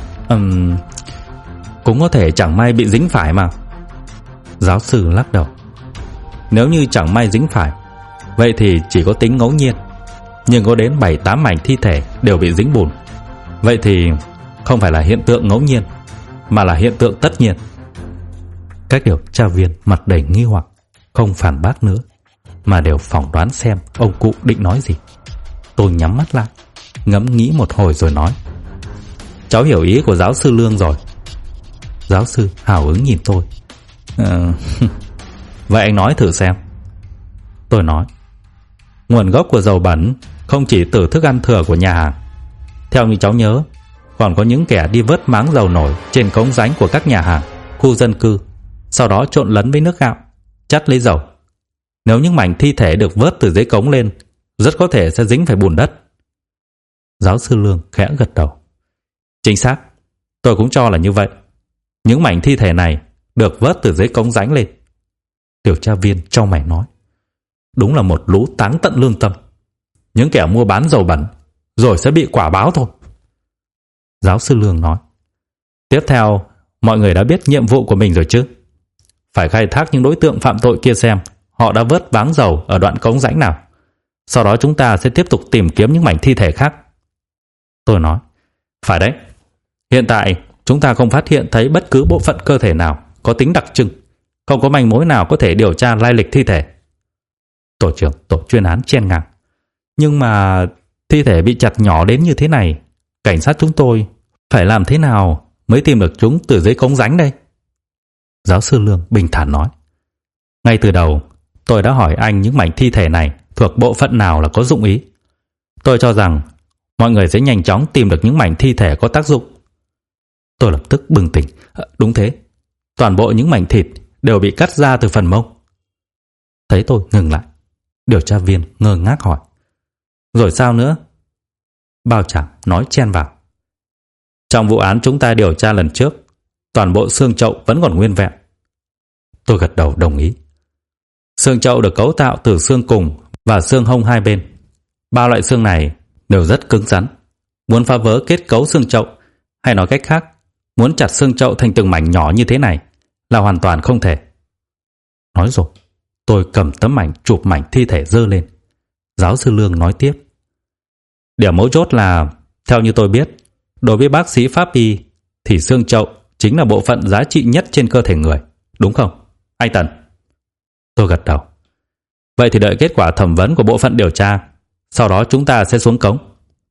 Cũng có thể chẳng may bị dính phải mà. Giáo sư lắc đầu. Nếu như chẳng may dính phải, vậy thì chỉ có tính ngẫu nhiên. Nhưng có đến 7-8 mảnh thi thể đều bị dính bùn, vậy thì không phải là hiện tượng ngẫu nhiên, mà là hiện tượng tất nhiên. Các điều tra viên mặt đầy nghi hoặc, không phản bác nữa, mà đều phỏng đoán xem ông cụ định nói gì. Tôi nhắm mắt lại, ngẫm nghĩ một hồi rồi nói, cháu hiểu ý của giáo sư Lương rồi. Giáo sư hào hứng nhìn tôi. Vậy anh nói thử xem. Tôi nói, nguồn gốc của dầu bẩn không chỉ từ thức ăn thừa của nhà hàng. Theo như cháu nhớ, còn có những kẻ đi vớt máng dầu nổi trên cống rãnh của các nhà hàng, khu dân cư, sau đó trộn lẫn với nước gạo, chắt lấy dầu. Nếu những mảnh thi thể được vớt từ dưới cống lên, rất có thể sẽ dính phải bùn đất. Giáo sư Lương khẽ gật đầu. Chính xác, tôi cũng cho là như vậy. Những mảnh thi thể này được vớt từ dưới cống rãnh lên. Điều tra viên chau mày nói, đúng là một lũ táng tận lương tâm. Những kẻ mua bán dầu bẩn rồi sẽ bị quả báo thôi. Giáo sư Lương nói, tiếp theo mọi người đã biết nhiệm vụ của mình rồi chứ? Phải khai thác những đối tượng phạm tội kia xem họ đã vớt váng dầu ở đoạn cống rãnh nào. Sau đó chúng ta sẽ tiếp tục tìm kiếm những mảnh thi thể khác. Tôi nói, phải đấy. Hiện tại chúng ta không phát hiện thấy bất cứ bộ phận cơ thể nào có tính đặc trưng, không có manh mối nào có thể điều tra lai lịch thi thể. Tổ trưởng tổ chuyên án chen ngang, nhưng mà thi thể bị chặt nhỏ đến như thế này, cảnh sát chúng tôi phải làm thế nào mới tìm được chúng từ dưới cống rãnh đây? Giáo sư Lương bình thản nói, ngay từ đầu tôi đã hỏi anh những mảnh thi thể này thuộc bộ phận nào là có dụng ý. Tôi cho rằng mọi người sẽ nhanh chóng tìm được những mảnh thi thể có tác dụng. Tôi lập tức bừng tỉnh. Đúng thế, toàn bộ những mảnh thịt đều bị cắt ra từ phần mông. Thấy tôi ngừng lại, điều tra viên ngơ ngác hỏi, rồi sao nữa? Bao Trảm nói chen vào, trong vụ án chúng ta điều tra lần trước, toàn bộ xương chậu vẫn còn nguyên vẹn. Tôi gật đầu đồng ý. Xương chậu được cấu tạo từ xương cùng và xương hông hai bên. Ba loại xương này đều rất cứng rắn. Muốn phá vỡ kết cấu xương chậu, hay nói cách khác, muốn chặt xương chậu thành từng mảnh nhỏ như thế này là hoàn toàn không thể. Nói rồi, tôi cầm tấm ảnh chụp mảnh thi thể giơ lên. Giáo sư Lương nói tiếp, điểm mấu chốt là, theo như tôi biết, đối với bác sĩ pháp y thì xương chậu chính là bộ phận giá trị nhất trên cơ thể người, đúng không, anh Tần? Tôi gật đầu. Vậy thì đợi kết quả thẩm vấn của bộ phận điều tra, sau đó chúng ta sẽ xuống cống.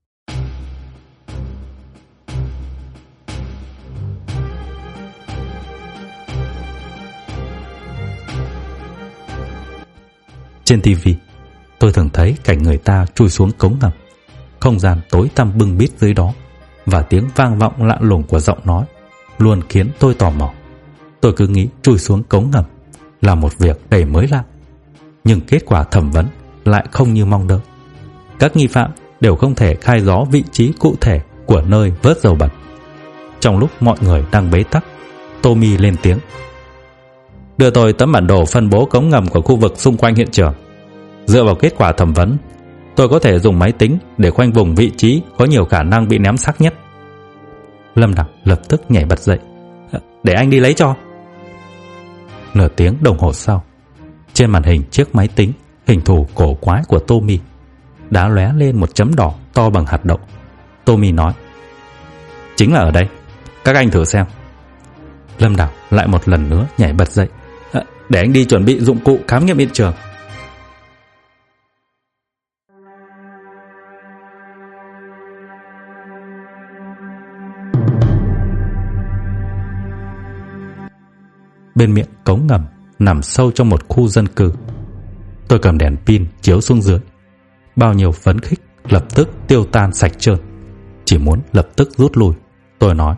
Trên TV, tôi thường thấy cảnh người ta chui xuống cống ngầm. Không gian tối tăm bưng bít dưới đó, và tiếng vang vọng lạ lùng của giọng nói luôn khiến tôi tò mò. Tôi cứ nghĩ chui xuống cống ngầm là một việc đầy mới lạ, nhưng kết quả thẩm vấn lại không như mong đợi. Các nghi phạm đều không thể khai rõ vị trí cụ thể của nơi vớt dầu bẩn. Trong lúc mọi người đang bế tắc, Tommy lên tiếng: Đưa tôi tấm bản đồ phân bố cống ngầm của khu vực xung quanh hiện trường. Dựa vào kết quả thẩm vấn, tôi có thể dùng máy tính để khoanh vùng vị trí có nhiều khả năng bị ném xác nhất. Lâm Đằng lập tức nhảy bật dậy: Để anh đi lấy cho. Nửa tiếng đồng hồ sau, trên màn hình chiếc máy tính hình thù cổ quái của Tommy đã lóe lên một chấm đỏ to bằng hạt đậu. Tommy nói: Chính là ở đây, các anh thử xem. Lâm Đằng lại một lần nữa nhảy bật dậy: Để anh đi chuẩn bị dụng cụ khám nghiệm hiện trường. Bên miệng cống ngầm nằm sâu trong một khu dân cư. Tôi cầm đèn pin chiếu xuống dưới. Bao nhiêu phấn khích lập tức tiêu tan sạch trơn, chỉ muốn lập tức rút lui. Tôi nói: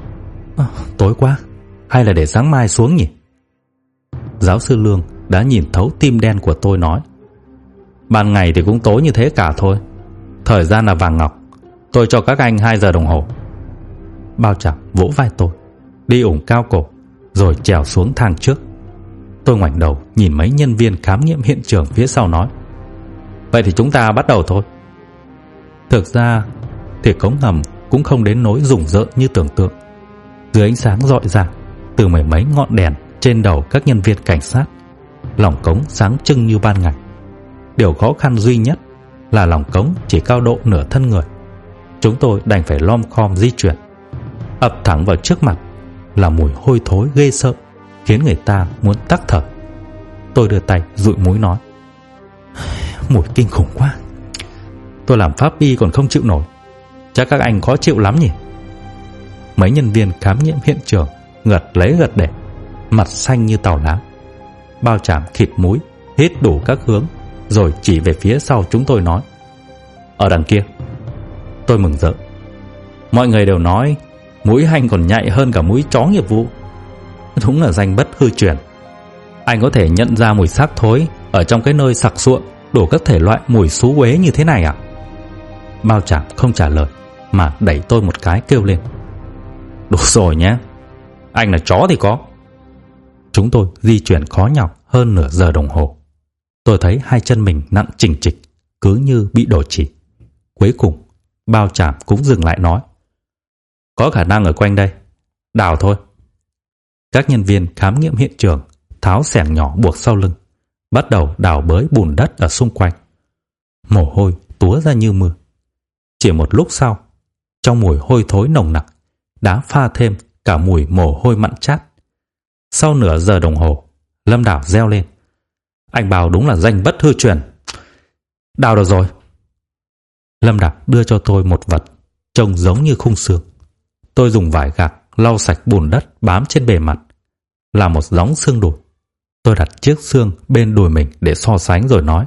Tối quá, hay là để sáng mai xuống nhỉ? Giáo sư Lương đã nhìn thấu tim đen của tôi, nói: Ban ngày thì cũng tối như thế cả thôi. Thời gian là vàng ngọc. Tôi cho các anh 2 giờ đồng hồ. Bao Trạm vỗ vai tôi, đi ủng cao cổ, rồi trèo xuống thang trước. Tôi ngoảnh đầu nhìn mấy nhân viên khám nghiệm hiện trường phía sau, nói: Vậy thì chúng ta bắt đầu thôi. Thực ra thì cống ngầm cũng không đến nỗi rùng rợn như tưởng tượng. Dưới ánh sáng rọi rạc từ mười mấy ngọn đèn trên đầu các nhân viên cảnh sát, lòng cống sáng trưng như ban ngày. Điều khó khăn duy nhất là lòng cống chỉ cao độ nửa thân người. Chúng tôi đành phải lom khom di chuyển. Ập thẳng vào trước mặt là mùi hôi thối ghê sợ, khiến người ta muốn tắc thở. Tôi đưa tay dụi mũi, nói: Mùi kinh khủng quá. Tôi làm pháp y còn không chịu nổi. Chắc các anh khó chịu lắm nhỉ? Mấy nhân viên khám nghiệm hiện trường gật lấy gật để, mặt xanh như tàu lá. Bao Trạm khịt mũi, hít đủ các hướng, rồi chỉ về phía sau chúng tôi, nói: Ở đằng kia. Tôi mừng rỡ. Mọi người đều nói mũi anh còn nhạy hơn cả mũi chó nghiệp vụ. Đúng là danh bất hư truyền. Anh có thể nhận ra mùi xác thối ở trong cái nơi sặc sụa đủ các thể loại mùi xú uế như thế này à? Bao Trạm không trả lời, mà đẩy tôi một cái, kêu lên: Đủ rồi nhé, anh là chó thì có. Chúng tôi di chuyển khó nhọc hơn nửa giờ đồng hồ. Tôi thấy hai chân mình nặng chình chịch, cứ như bị đổ chỉ. Cuối cùng Bao Trạm cũng dừng lại, nói: Có khả năng ở quanh đây, đào thôi. Các nhân viên khám nghiệm hiện trường tháo xẻng nhỏ buộc sau lưng, bắt đầu đào bới bùn đất ở xung quanh. Mồ hôi túa ra như mưa. Chỉ một lúc sau, trong mùi hôi thối nồng nặc đã pha thêm cả mùi mồ hôi mặn chát. Sau nửa giờ đồng hồ, Lâm Đảo reo lên: Anh Bảo đúng là danh bất hư truyền. Đào được rồi. Lâm Đảo đưa cho tôi một vật trông giống như khung xương. Tôi dùng vải gạc lau sạch bùn đất bám trên bề mặt, là một gióng xương đùi. Tôi đặt chiếc xương bên đùi mình để so sánh, rồi nói: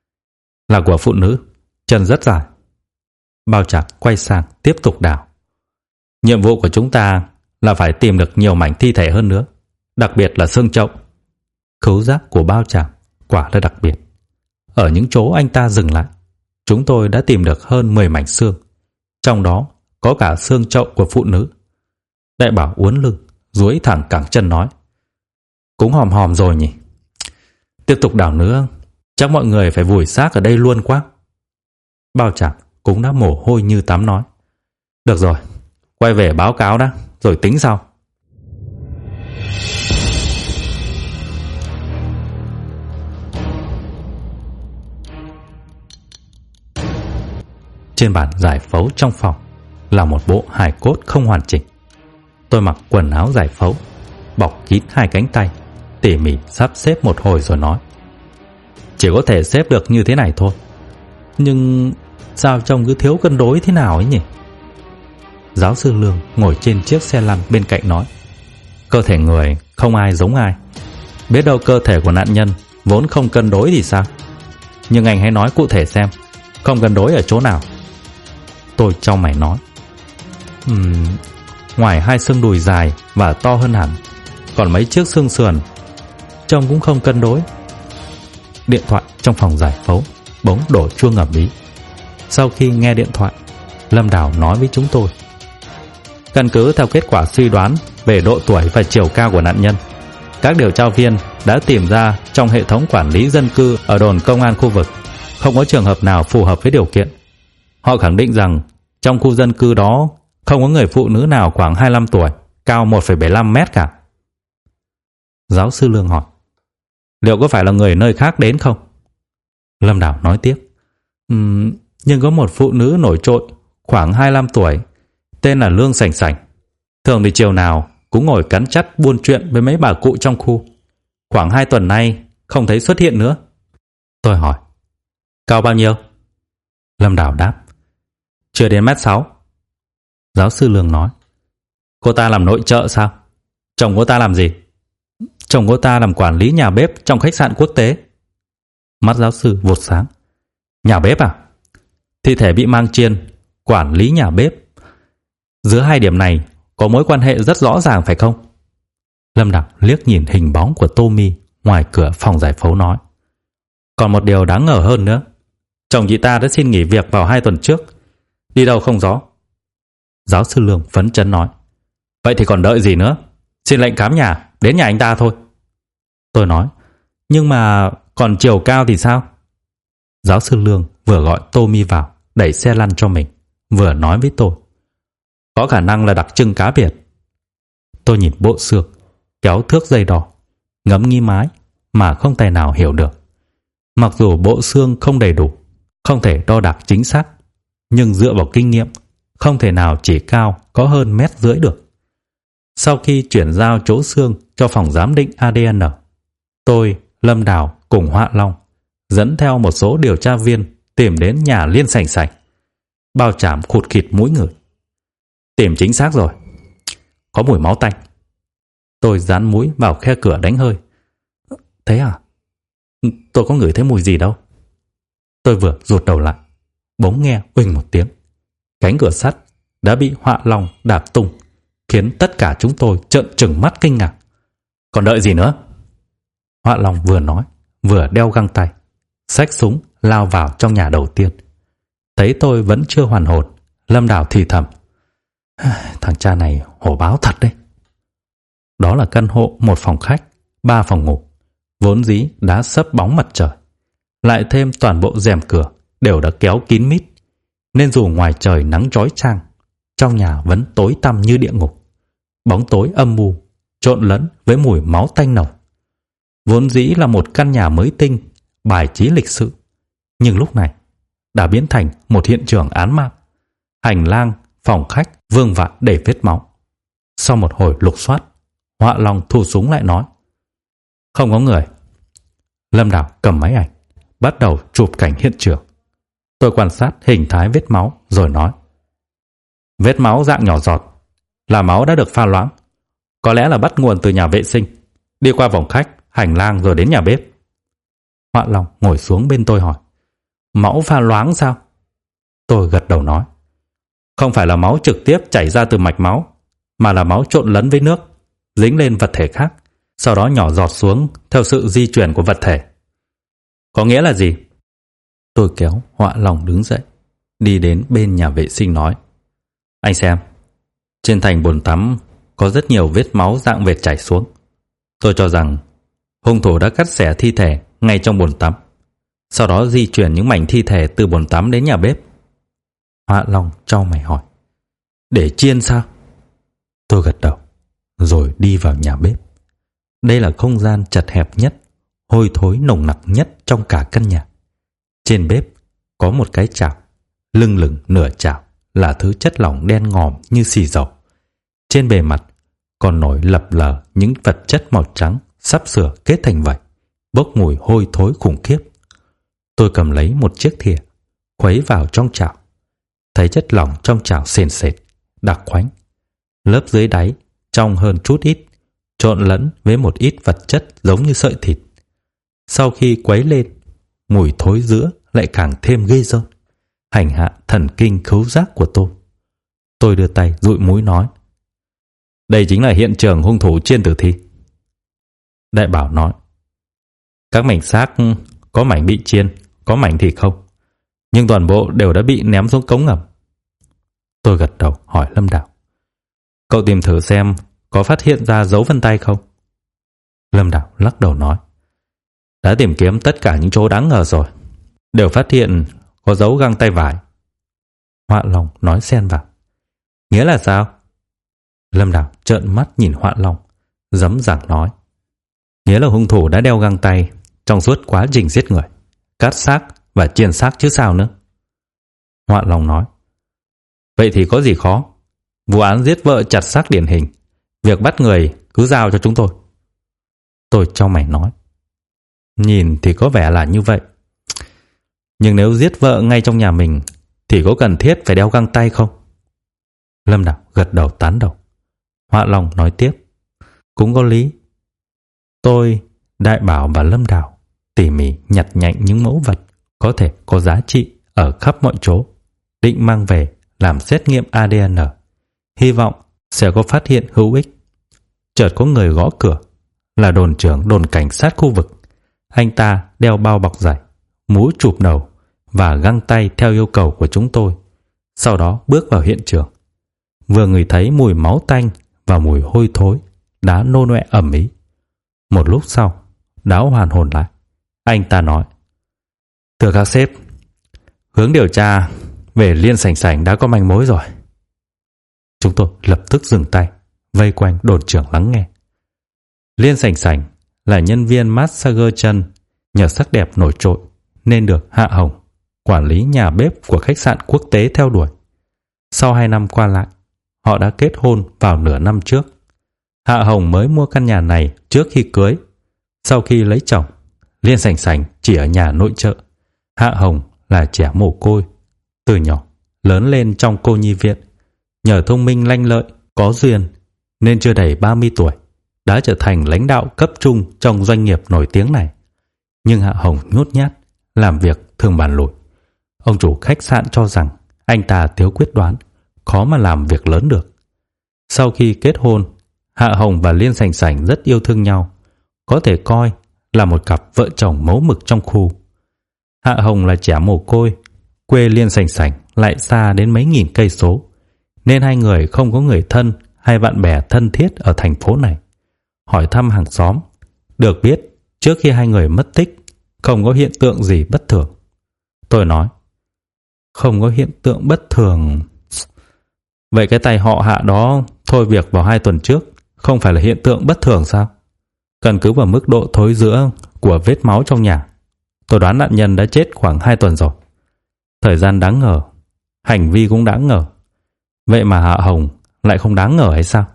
Là của phụ nữ, chân rất dài. Bao Trạm quay sang tiếp tục đào. Nhiệm vụ của chúng ta là phải tìm được nhiều mảnh thi thể hơn nữa, đặc biệt là xương chậu. Khứu giác của Bao Trạm quả là đặc biệt. Ở những chỗ anh ta dừng lại, chúng tôi đã tìm được hơn 10 mảnh xương, trong đó có cả xương chậu của phụ nữ. Đại Bảo uốn lưng, duỗi thẳng cẳng chân, nói: Cũng hòm hòm rồi nhỉ. Tiếp tục đào nữa, chắc mọi người phải vùi xác ở đây luôn quá. Bao Trạm cũng đã mồ hôi như tắm, nói: Được rồi, quay về báo cáo đã, rồi tính sau. Trên bàn giải phẫu trong phòng là một bộ hài cốt không hoàn chỉnh. Tôi mặc quần áo giải phẫu, bọc kín hai cánh tay, tỉ mỉ sắp xếp một hồi rồi nói: chỉ có thể xếp được như thế này thôi. Nhưng sao trông cứ thiếu cân đối thế nào ấy nhỉ? Giáo sư Lương ngồi trên chiếc xe lăn bên cạnh nói: cơ thể người không ai giống ai. Biết đâu cơ thể của nạn nhân vốn không cân đối thì sao? Nhưng anh hãy nói cụ thể xem, không cân đối ở chỗ nào? Tôi chau mày nói: ngoài hai xương đùi dài và to hơn hẳn, còn mấy chiếc xương sườn trông cũng không cân đối. Điện thoại trong phòng giải phẫu bỗng đổ chuông ầm ĩ. Sau khi nghe điện thoại, Lâm Đào nói với chúng tôi: căn cứ theo kết quả suy đoán về độ tuổi và chiều cao của nạn nhân, các điều tra viên đã tìm ra trong hệ thống quản lý dân cư ở đồn công an khu vực không có trường hợp nào phù hợp với điều kiện. Họ khẳng định rằng trong khu dân cư đó không có người phụ nữ nào khoảng 25 tuổi, cao 1,75 mét cả. Giáo sư Lương hỏi: liệu có phải là người nơi khác đến không? Lâm Đào nói tiếp: nhưng có một phụ nữ nổi trội khoảng 25 tuổi, tên là Lương Sành Sành. Thường thì chiều nào cũng ngồi cắn chắt buôn chuyện với mấy bà cụ trong khu. Khoảng 2 tuần nay không thấy xuất hiện nữa. Tôi hỏi: cao bao nhiêu? Lâm Đào đáp: chưa đến 1m6. Giáo sư Lương nói: cô ta làm nội trợ sao? Chồng cô ta làm gì? Chồng cô ta làm quản lý nhà bếp trong khách sạn quốc tế. Mắt giáo sư vụt sáng: nhà bếp à? Thi thể bị mang chiên, quản lý nhà bếp. Giữa hai điểm này có mối quan hệ rất rõ ràng phải không? Lâm Đào liếc nhìn hình bóng của Tommy ngoài cửa phòng giải phẫu nói: còn một điều đáng ngờ hơn nữa. Chồng chị ta đã xin nghỉ việc vào 2 tuần trước, đi đâu không rõ. Giáo sư Lương phấn chấn nói: vậy thì còn đợi gì nữa? Xin lệnh khám nhà, đến nhà anh ta thôi. Tôi nói: nhưng mà còn chiều cao thì sao? Giáo sư Lương vừa gọi Tommy vào, đẩy xe lăn cho mình, vừa nói với tôi: có khả năng là đặc trưng cá biệt. Tôi nhìn bộ xương, kéo thước dây đỏ, ngẫm nghĩ mãi mà không tài nào hiểu được. Mặc dù bộ xương không đầy đủ, không thể đo đạc chính xác, nhưng dựa vào kinh nghiệm, không thể nào chỉ cao có hơn 1,5 m được. Sau khi chuyển giao chỗ xương cho phòng giám định ADN, tôi, Lâm Đào cùng Họa Long dẫn theo một số điều tra viên tìm đến nhà Liên Sành Sành. Bao trảm khụt khịt mũi người. Tìm chính xác rồi. Có mùi máu tanh. Tôi dán mũi vào khe cửa đánh hơi. Thế à? Tôi có ngửi thấy mùi gì đâu. Tôi vừa rụt đầu lại, bỗng nghe uỳnh một tiếng. Cánh cửa sắt đã bị Họa Long đạp tung, khiến tất cả chúng tôi trợn trừng mắt kinh ngạc. Còn đợi gì nữa? Họa Long vừa nói, vừa đeo găng tay, xách súng lao vào trong nhà đầu tiên. Thấy tôi vẫn chưa hoàn hồn, Lâm Đào thì thầm: thằng cha này hổ báo thật đấy. Đó là căn hộ 1 phòng khách, 3 phòng ngủ, vốn dĩ đã sấp bóng mặt trời, lại thêm toàn bộ rèm cửa đều đã kéo kín mít, nên dù ngoài trời nắng chói chang, trong nhà vẫn tối tăm như địa ngục. Bóng tối âm mù trộn lẫn với mùi máu tanh nồng. Vốn dĩ là một căn nhà mới tinh, bài trí lịch sự, nhưng lúc này đã biến thành một hiện trường án mạng. Hành lang, phòng khách vương vãi đầy vết máu. Sau một hồi lục soát, Họa Long thu súng lại nói: không có người. Lâm Đào cầm máy ảnh, bắt đầu chụp cảnh hiện trường. Tôi quan sát hình thái vết máu rồi nói: vết máu dạng nhỏ giọt, là máu đã được pha loãng. Có lẽ là bắt nguồn từ nhà vệ sinh, đi qua phòng khách, hành lang rồi đến nhà bếp. Họa Long ngồi xuống bên tôi hỏi: máu pha loãng sao? Tôi gật đầu nói: không phải là máu trực tiếp chảy ra từ mạch máu, mà là máu trộn lẫn với nước, dính lên vật thể khác, sau đó nhỏ giọt xuống theo sự di chuyển của vật thể. Có nghĩa là gì? Tôi kéo Họa Long đứng dậy, đi đến bên nhà vệ sinh nói: anh xem, trên thành bồn tắm có rất nhiều vết máu dạng vệt chảy xuống. Tôi cho rằng hung thủ đã cắt xẻ thi thể ngay trong bồn tắm, sau đó di chuyển những mảnh thi thể từ bồn tắm đến nhà bếp. Họa Long chau mày hỏi: để chiên sao? Tôi gật đầu, rồi đi vào nhà bếp. Đây là không gian chật hẹp nhất, hôi thối nồng nặc nhất trong cả căn nhà. Trên bếp có một cái chảo, lưng lửng nửa chảo là thứ chất lỏng đen ngòm như xì dầu. Trên bề mặt còn nổi lập lờ những vật chất màu trắng sắp sửa kết thành vảy, bốc mùi hôi thối khủng khiếp. Tôi cầm lấy một chiếc thìa, khuấy vào trong chảo. Thấy chất lỏng trong chảo sền sệt, đặc khoánh. Lớp dưới đáy trong hơn chút ít, trộn lẫn với một ít vật chất giống như sợi thịt. Sau khi quấy lên, mùi thối giữa lại càng thêm ghê rợn, hành hạ thần kinh khứu giác của tôi. Tôi đưa tay dụi mũi nói: "Đây chính là hiện trường hung thủ chiên tử thi." Đại bảo nói: "Các mảnh xác có mảnh bị chiên, có mảnh thì không, nhưng toàn bộ đều đã bị ném xuống cống ngầm." Tôi gật đầu hỏi Lâm Đào: "Cậu tìm thử xem có phát hiện ra dấu vân tay không?" Lâm Đào lắc đầu nói: "Đã tìm kiếm tất cả những chỗ đáng ngờ rồi, đều phát hiện có dấu găng tay vải." Họa Long nói xen vào: "Nghĩa là sao?" Lâm Đào trợn mắt nhìn Họa Long, dấm dẳng nói: "Nghĩa là hung thủ đã đeo găng tay trong suốt quá trình giết người, cắt xác và chiên xác chứ sao nữa." Họa Long nói: "Vậy thì có gì khó? Vụ án giết vợ chặt xác điển hình, việc bắt người cứ giao cho chúng tôi." Tôi chau mày nói: "Nhìn thì có vẻ là như vậy, nhưng nếu giết vợ ngay trong nhà mình thì có cần thiết phải đeo găng tay không?" Lâm Đào gật đầu tán đồng. Họa Long nói tiếp: "Cũng có lý." Tôi, Đại Bảo và Lâm Đào tỉ mỉ nhặt nhạnh những mẫu vật có thể có giá trị ở khắp mọi chỗ, định mang về làm xét nghiệm ADN, hy vọng sẽ có phát hiện hữu ích. Chợt có người gõ cửa, là đồn trưởng đồn cảnh sát khu vực. Anh ta đeo bao bọc dày, mũ chụp đầu và găng tay theo yêu cầu của chúng tôi. Sau đó bước vào hiện trường. Vừa ngửi thấy mùi máu tanh và mùi hôi thối đã nô nọe ầm ĩ. Một lúc sau, đã hoàn hồn lại. Anh ta nói: "Thưa các sếp, hướng điều tra về Liên Sảnh Sảnh đã có manh mối rồi." Chúng tôi lập tức dừng tay, vây quanh đồn trưởng lắng nghe. Liên Sảnh Sảnh là nhân viên massage chân, nhờ sắc đẹp nổi trội nên được Hạ Hồng, quản lý nhà bếp của khách sạn quốc tế theo đuổi. Sau 2 năm qua lại, họ đã kết hôn vào nửa năm trước. Hạ Hồng mới mua căn nhà này trước khi cưới. Sau khi lấy chồng, Liên Sảnh Sảnh chỉ ở nhà nội trợ. Hạ Hồng là trẻ mồ côi, từ nhỏ lớn lên trong cô nhi viện. Nhờ thông minh lanh lợi, có duyên nên chưa đầy 30 tuổi đã trở thành lãnh đạo cấp trung trong doanh nghiệp nổi tiếng này. Nhưng Hạ Hồng nhút nhát, làm việc thường bàn lùi. Ông chủ khách sạn cho rằng anh ta thiếu quyết đoán, khó mà làm việc lớn được. Sau khi kết hôn, Hạ Hồng và Liên Sảnh Sảnh rất yêu thương nhau, có thể coi là một cặp vợ chồng mẫu mực trong khu. Hạ Hồng là trẻ mồ côi, quê Liên Sảnh Sảnh lại xa đến mấy nghìn cây số, nên hai người không có người thân hay bạn bè thân thiết ở thành phố này. Hỏi thăm hàng xóm, được biết trước khi hai người mất tích không có hiện tượng gì bất thường. Tôi nói: "Không có hiện tượng bất thường. Vậy cái tay họ Hạ đó thôi việc vào 2 tuần trước không phải là hiện tượng bất thường sao? Căn cứ vào mức độ thối rữa của vết máu trong nhà, tôi đoán nạn nhân đã chết khoảng 2 tuần rồi. Thời gian đáng ngờ, hành vi cũng đáng ngờ. Vậy mà Hạ Hồng lại không đáng ngờ hay sao?"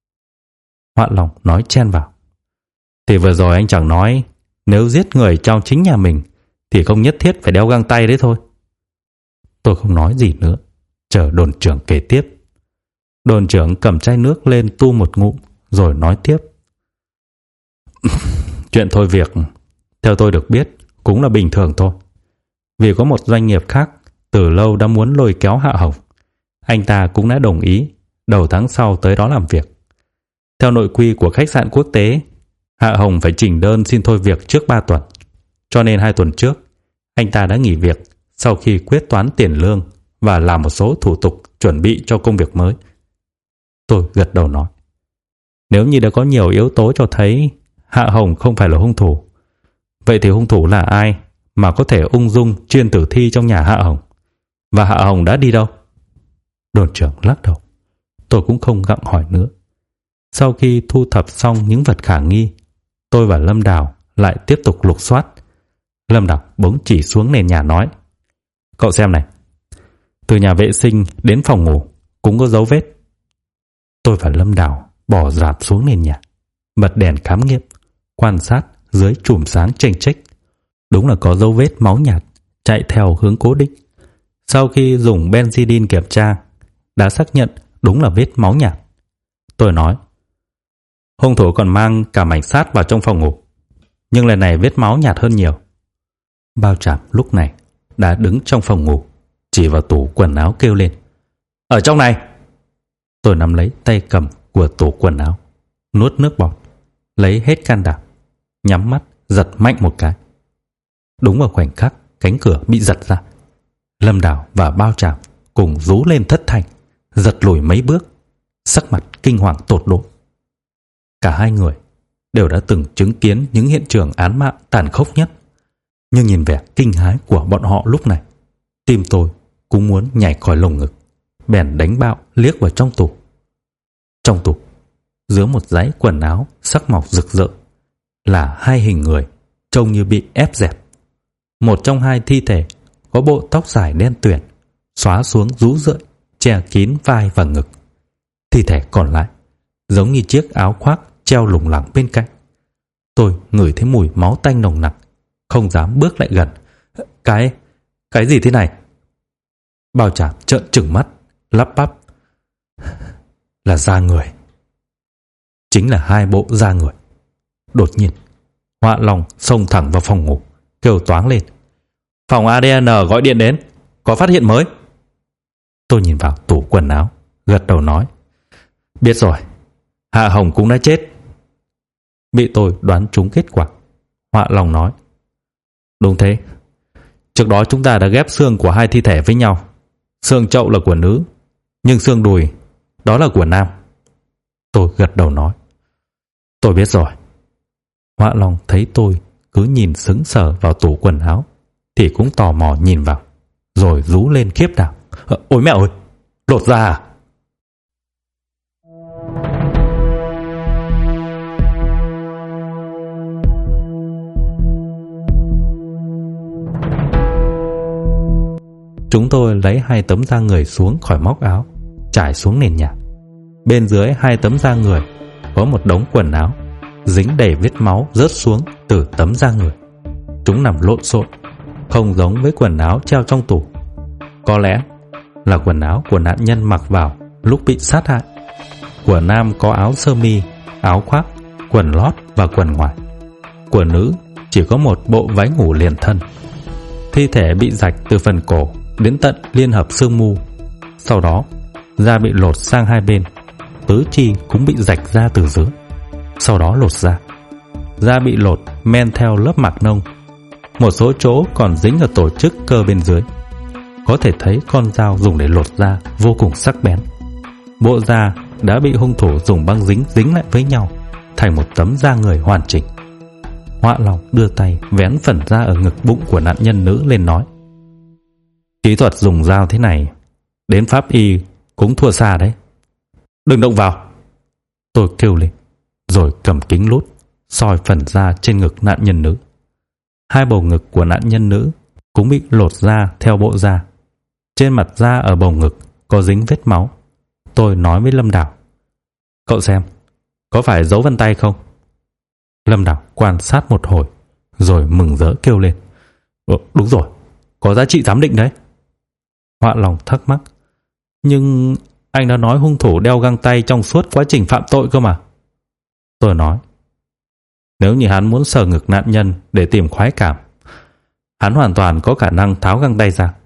Họa Long nói chen vào: "Thì vừa rồi anh chẳng nói nếu giết người trong chính nhà mình thì không nhất thiết phải đeo găng tay đấy thôi." Tôi không nói gì nữa, chờ đồn trưởng kể tiếp. Đồn trưởng cầm chai nước lên tu một ngụm rồi nói tiếp: "Chuyện thôi việc, theo tôi được biết, cũng là bình thường thôi. Vì có một doanh nghiệp khác từ lâu đã muốn lôi kéo Hạ Hồng. Anh ta cũng đã đồng ý đầu tháng sau tới đó làm việc. Theo nội quy của khách sạn quốc tế, Hạ Hồng phải chỉnh đơn xin thôi việc trước 3 tuần. Cho nên 2 tuần trước, anh ta đã nghỉ việc sau khi quyết toán tiền lương và làm một số thủ tục chuẩn bị cho công việc mới." Tôi gật đầu nói: "Nếu như đã có nhiều yếu tố cho thấy Hạ Hồng không phải là hung thủ, vậy thì hung thủ là ai mà có thể ung dung chiên tử thi trong nhà Hạ Hồng? Và Hạ Hồng đã đi đâu?" Đồn trưởng lắc đầu. Tôi cũng không gặng hỏi nữa. Sau khi thu thập xong những vật khả nghi, tôi và Lâm Đào lại tiếp tục lục soát. Lâm Đào bỗng chỉ xuống nền nhà nói: "Cậu xem này, từ nhà vệ sinh đến phòng ngủ cũng có dấu vết." Tôi và Lâm Đào bò rạp xuống nền nhà, bật đèn khám nghiệm, quan sát dưới chùm sáng chênh chếch. Đúng là có dấu vết máu nhạt chạy theo hướng cố định. Sau khi dùng benzidin kiểm tra, đã xác nhận đúng là vết máu nhạt. Tôi nói, hung thủ còn mang cả mảnh sắt vào trong phòng ngủ, nhưng lần này vết máu nhạt hơn nhiều. Bao Trạm lúc này đã đứng trong phòng ngủ, chỉ vào tủ quần áo kêu lên, ở trong này. Tôi nắm lấy tay cầm của tủ quần áo, nuốt nước bọt, lấy hết can đảm, nhắm mắt giật mạnh một cái. Đúng vào khoảnh khắc cánh cửa bị giật ra, Lâm Đào và Bao Trạm cùng rú lên thất thanh, giật lùi mấy bước, sắc mặt kinh hoàng tột độ. Cả hai người đều đã từng chứng kiến những hiện trường án mạng tàn khốc nhất, nhưng nhìn vẻ kinh hãi của bọn họ lúc này, tim tôi cũng muốn nhảy khỏi lồng ngực, bèn đánh bạo liếc vào trong tủ. Trong tủ, dưới một dãy quần áo sắc màu rực rỡ, là hai hình người trông như bị ép dẹp. Một trong hai thi thể có bộ tóc dài đen tuyền, xóa xuống rũ rượi, che kín vai và ngực. Thi thể còn lại giống như chiếc áo khoác treo lủng lẳng bên cạnh. Tôi ngửi thấy mùi máu tanh nồng nặc, không dám bước lại gần. Cái gì thế này? Bao Trạm trợn trừng mắt, lắp bắp, là da người. Chính là hai bộ da người. Đột nhiên, Họa Long xông thẳng vào phòng ngủ, kêu toáng lên, phòng ADN gọi điện đến, có phát hiện mới. Tôi nhìn vào tủ quần áo, gật đầu nói, biết rồi, Hạ Hồng cũng đã chết. Bị tôi đoán trúng kết quả. Họa Long nói, đúng thế, trước đó chúng ta đã ghép xương của hai thi thể với nhau. Xương chậu là của nữ, nhưng xương đùi đó là của nam. Tôi gật đầu nói, tôi biết rồi. Họa Long thấy tôi cứ nhìn sững sờ vào tủ quần áo thì cũng tò mò nhìn vào, rồi rú lên khiếp đảm, ôi mẹ ơi, lột da à? Chúng tôi lấy hai tấm da người xuống khỏi móc áo, trải xuống nền nhà. Bên dưới hai tấm da người có một đống quần áo dính đầy vết máu rớt xuống từ tấm da người. Chúng nằm lộn xộn, không giống với quần áo treo trong tủ. Có lẽ là quần áo của nạn nhân mặc vào lúc bị sát hại. Của nam có áo sơ mi, áo khoác, quần lót và quần ngoài. Của nữ chỉ có một bộ váy ngủ liền thân. Thi thể bị rạch từ phần cổ đến tận liên hợp xương mu. Sau đó, da bị lột sang hai bên, tứ chi cũng bị rạch ra từ dưới. Sau đó lột da. Da bị lột men theo lớp mạc nông. Một số chỗ còn dính ở tổ chức cơ bên dưới. Có thể thấy con dao dùng để lột da vô cùng sắc bén. Bộ da đã bị hung thủ dùng băng dính lại với nhau thành một tấm da người hoàn chỉnh. Họa Long đưa tay vén phần da ở ngực bụng của nạn nhân nữ lên nói, kỹ thuật dùng dao thế này đến pháp y cũng thua xa đấy. Đừng động vào. Tôi kêu lên, rồi cầm kính lút soi phần da trên ngực nạn nhân nữ. Hai bầu ngực của nạn nhân nữ cũng bị lột da theo bộ da. Trên mặt da ở bầu ngực có dính vết máu. Tôi nói với Lâm Đào, cậu xem, có phải dấu vân tay không? Lâm Đào quan sát một hồi, rồi mừng rỡ kêu lên, đúng rồi, có giá trị giám định đấy. Họa Long thắc mắc, nhưng anh đã nói hung thủ đeo găng tay trong suốt quá trình phạm tội cơ mà. Tôi nói, nếu như hắn muốn sờ ngực nạn nhân để tìm khoái cảm, hắn hoàn toàn có khả năng tháo găng tay ra.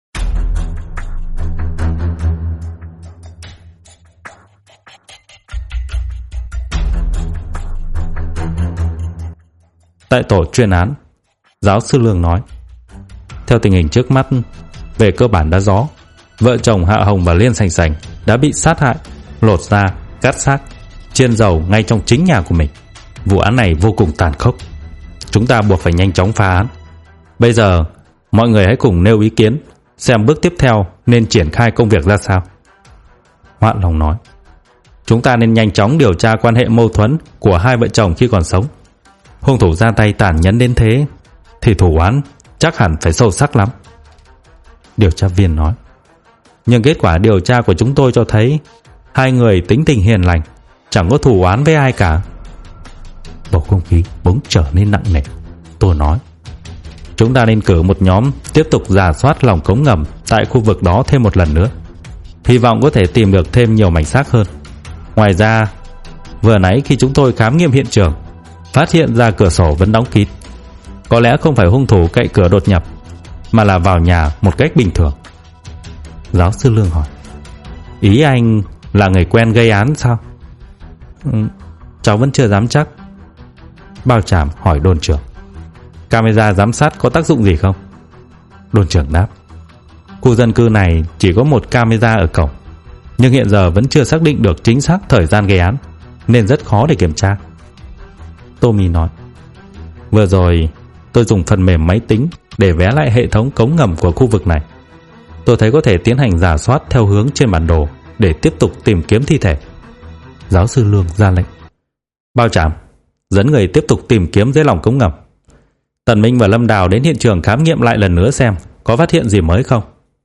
Tại tổ chuyên án, giáo sư Lương nói, theo tình hình trước mắt, về cơ bản đã rõ, vợ chồng Hạ Hồng và Liên Sành Sành đã bị sát hại, lột da, cắt xác, chiên dầu ngay trong chính nhà của mình. Vụ án này vô cùng tàn khốc. Chúng ta buộc phải nhanh chóng phá án. Bây giờ, mọi người hãy cùng nêu ý kiến, xem bước tiếp theo nên triển khai công việc ra sao. Họa Long nói, chúng ta nên nhanh chóng điều tra quan hệ mâu thuẫn của hai vợ chồng khi còn sống. Hung thủ ra tay tàn nhẫn đến thế thì thủ án chắc hẳn phải sâu sắc lắm. Điều tra viên nói, nhưng kết quả điều tra của chúng tôi cho thấy hai người tính tình hiền lành, chẳng có thù oán với ai cả. Bầu không khí bỗng trở nên nặng nề. Tôi nói: Chúng ta nên cử một nhóm tiếp tục rà soát lòng cống ngầm tại khu vực đó thêm một lần nữa, hy vọng có thể tìm được thêm nhiều mảnh xác hơn. Ngoài ra, vừa nãy khi chúng tôi khám nghiệm hiện trường, phát hiện ra cửa sổ vẫn đóng kín. Có lẽ không phải hung thủ cậy cửa đột nhập, mà là vào nhà một cách bình thường. Giáo sư Lương hỏi: Ý anh là người quen gây án sao? Cháu vẫn chưa dám chắc. Bao Tràm hỏi đồn trưởng: Camera giám sát có tác dụng gì không? Đồn trưởng đáp: Khu dân cư này chỉ có một camera ở cổng, nhưng hiện giờ vẫn chưa xác định được chính xác thời gian gây án, nên rất khó để kiểm tra. Tommy nói: Vừa rồi tôi dùng phần mềm máy tính để vẽ lại hệ thống cống ngầm của khu vực này. Tôi thấy có thể tiến hành rà soát theo hướng trên bản đồ để tiếp tục tìm kiếm thi thể. Giáo sư Lương ra lệnh: Bao Tràm, dẫn người tiếp tục tìm kiếm dưới lòng cống ngầm. Tần Minh và Lâm Đào đến hiện trường khám nghiệm lại lần nữa xem có phát hiện gì mới không.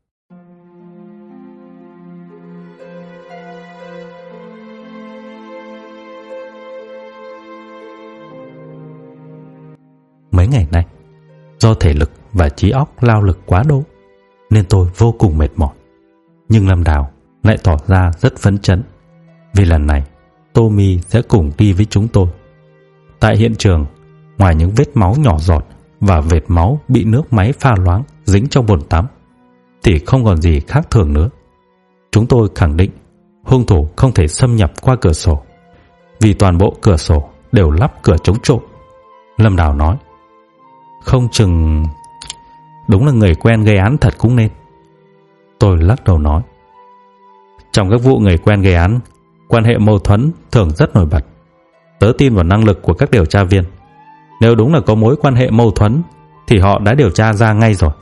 Mấy ngày nay, do thể lực và trí óc lao lực quá độ, nên tôi vô cùng mệt mỏi. Nhưng Lâm Đào lại tỏ ra rất phấn chấn, vì lần này Tommy sẽ cùng đi với chúng tôi. Tại hiện trường, ngoài những vết máu nhỏ giọt và vệt máu bị nước máy pha loãng dính trong bồn tắm, thì không còn gì khác thường nữa. Chúng tôi khẳng định hung thủ không thể xâm nhập qua cửa sổ, vì toàn bộ cửa sổ đều lắp cửa chống trộm. Lâm Đào nói: Không chừng đúng là người quen gây án thật cũng nên. Tôi lắc đầu nói: Trong các vụ người quen gây án, quan hệ mâu thuẫn thường rất nổi bật. Tớ tin vào năng lực của các điều tra viên. Nếu đúng là có mối quan hệ mâu thuẫn thì họ đã điều tra ra ngay rồi.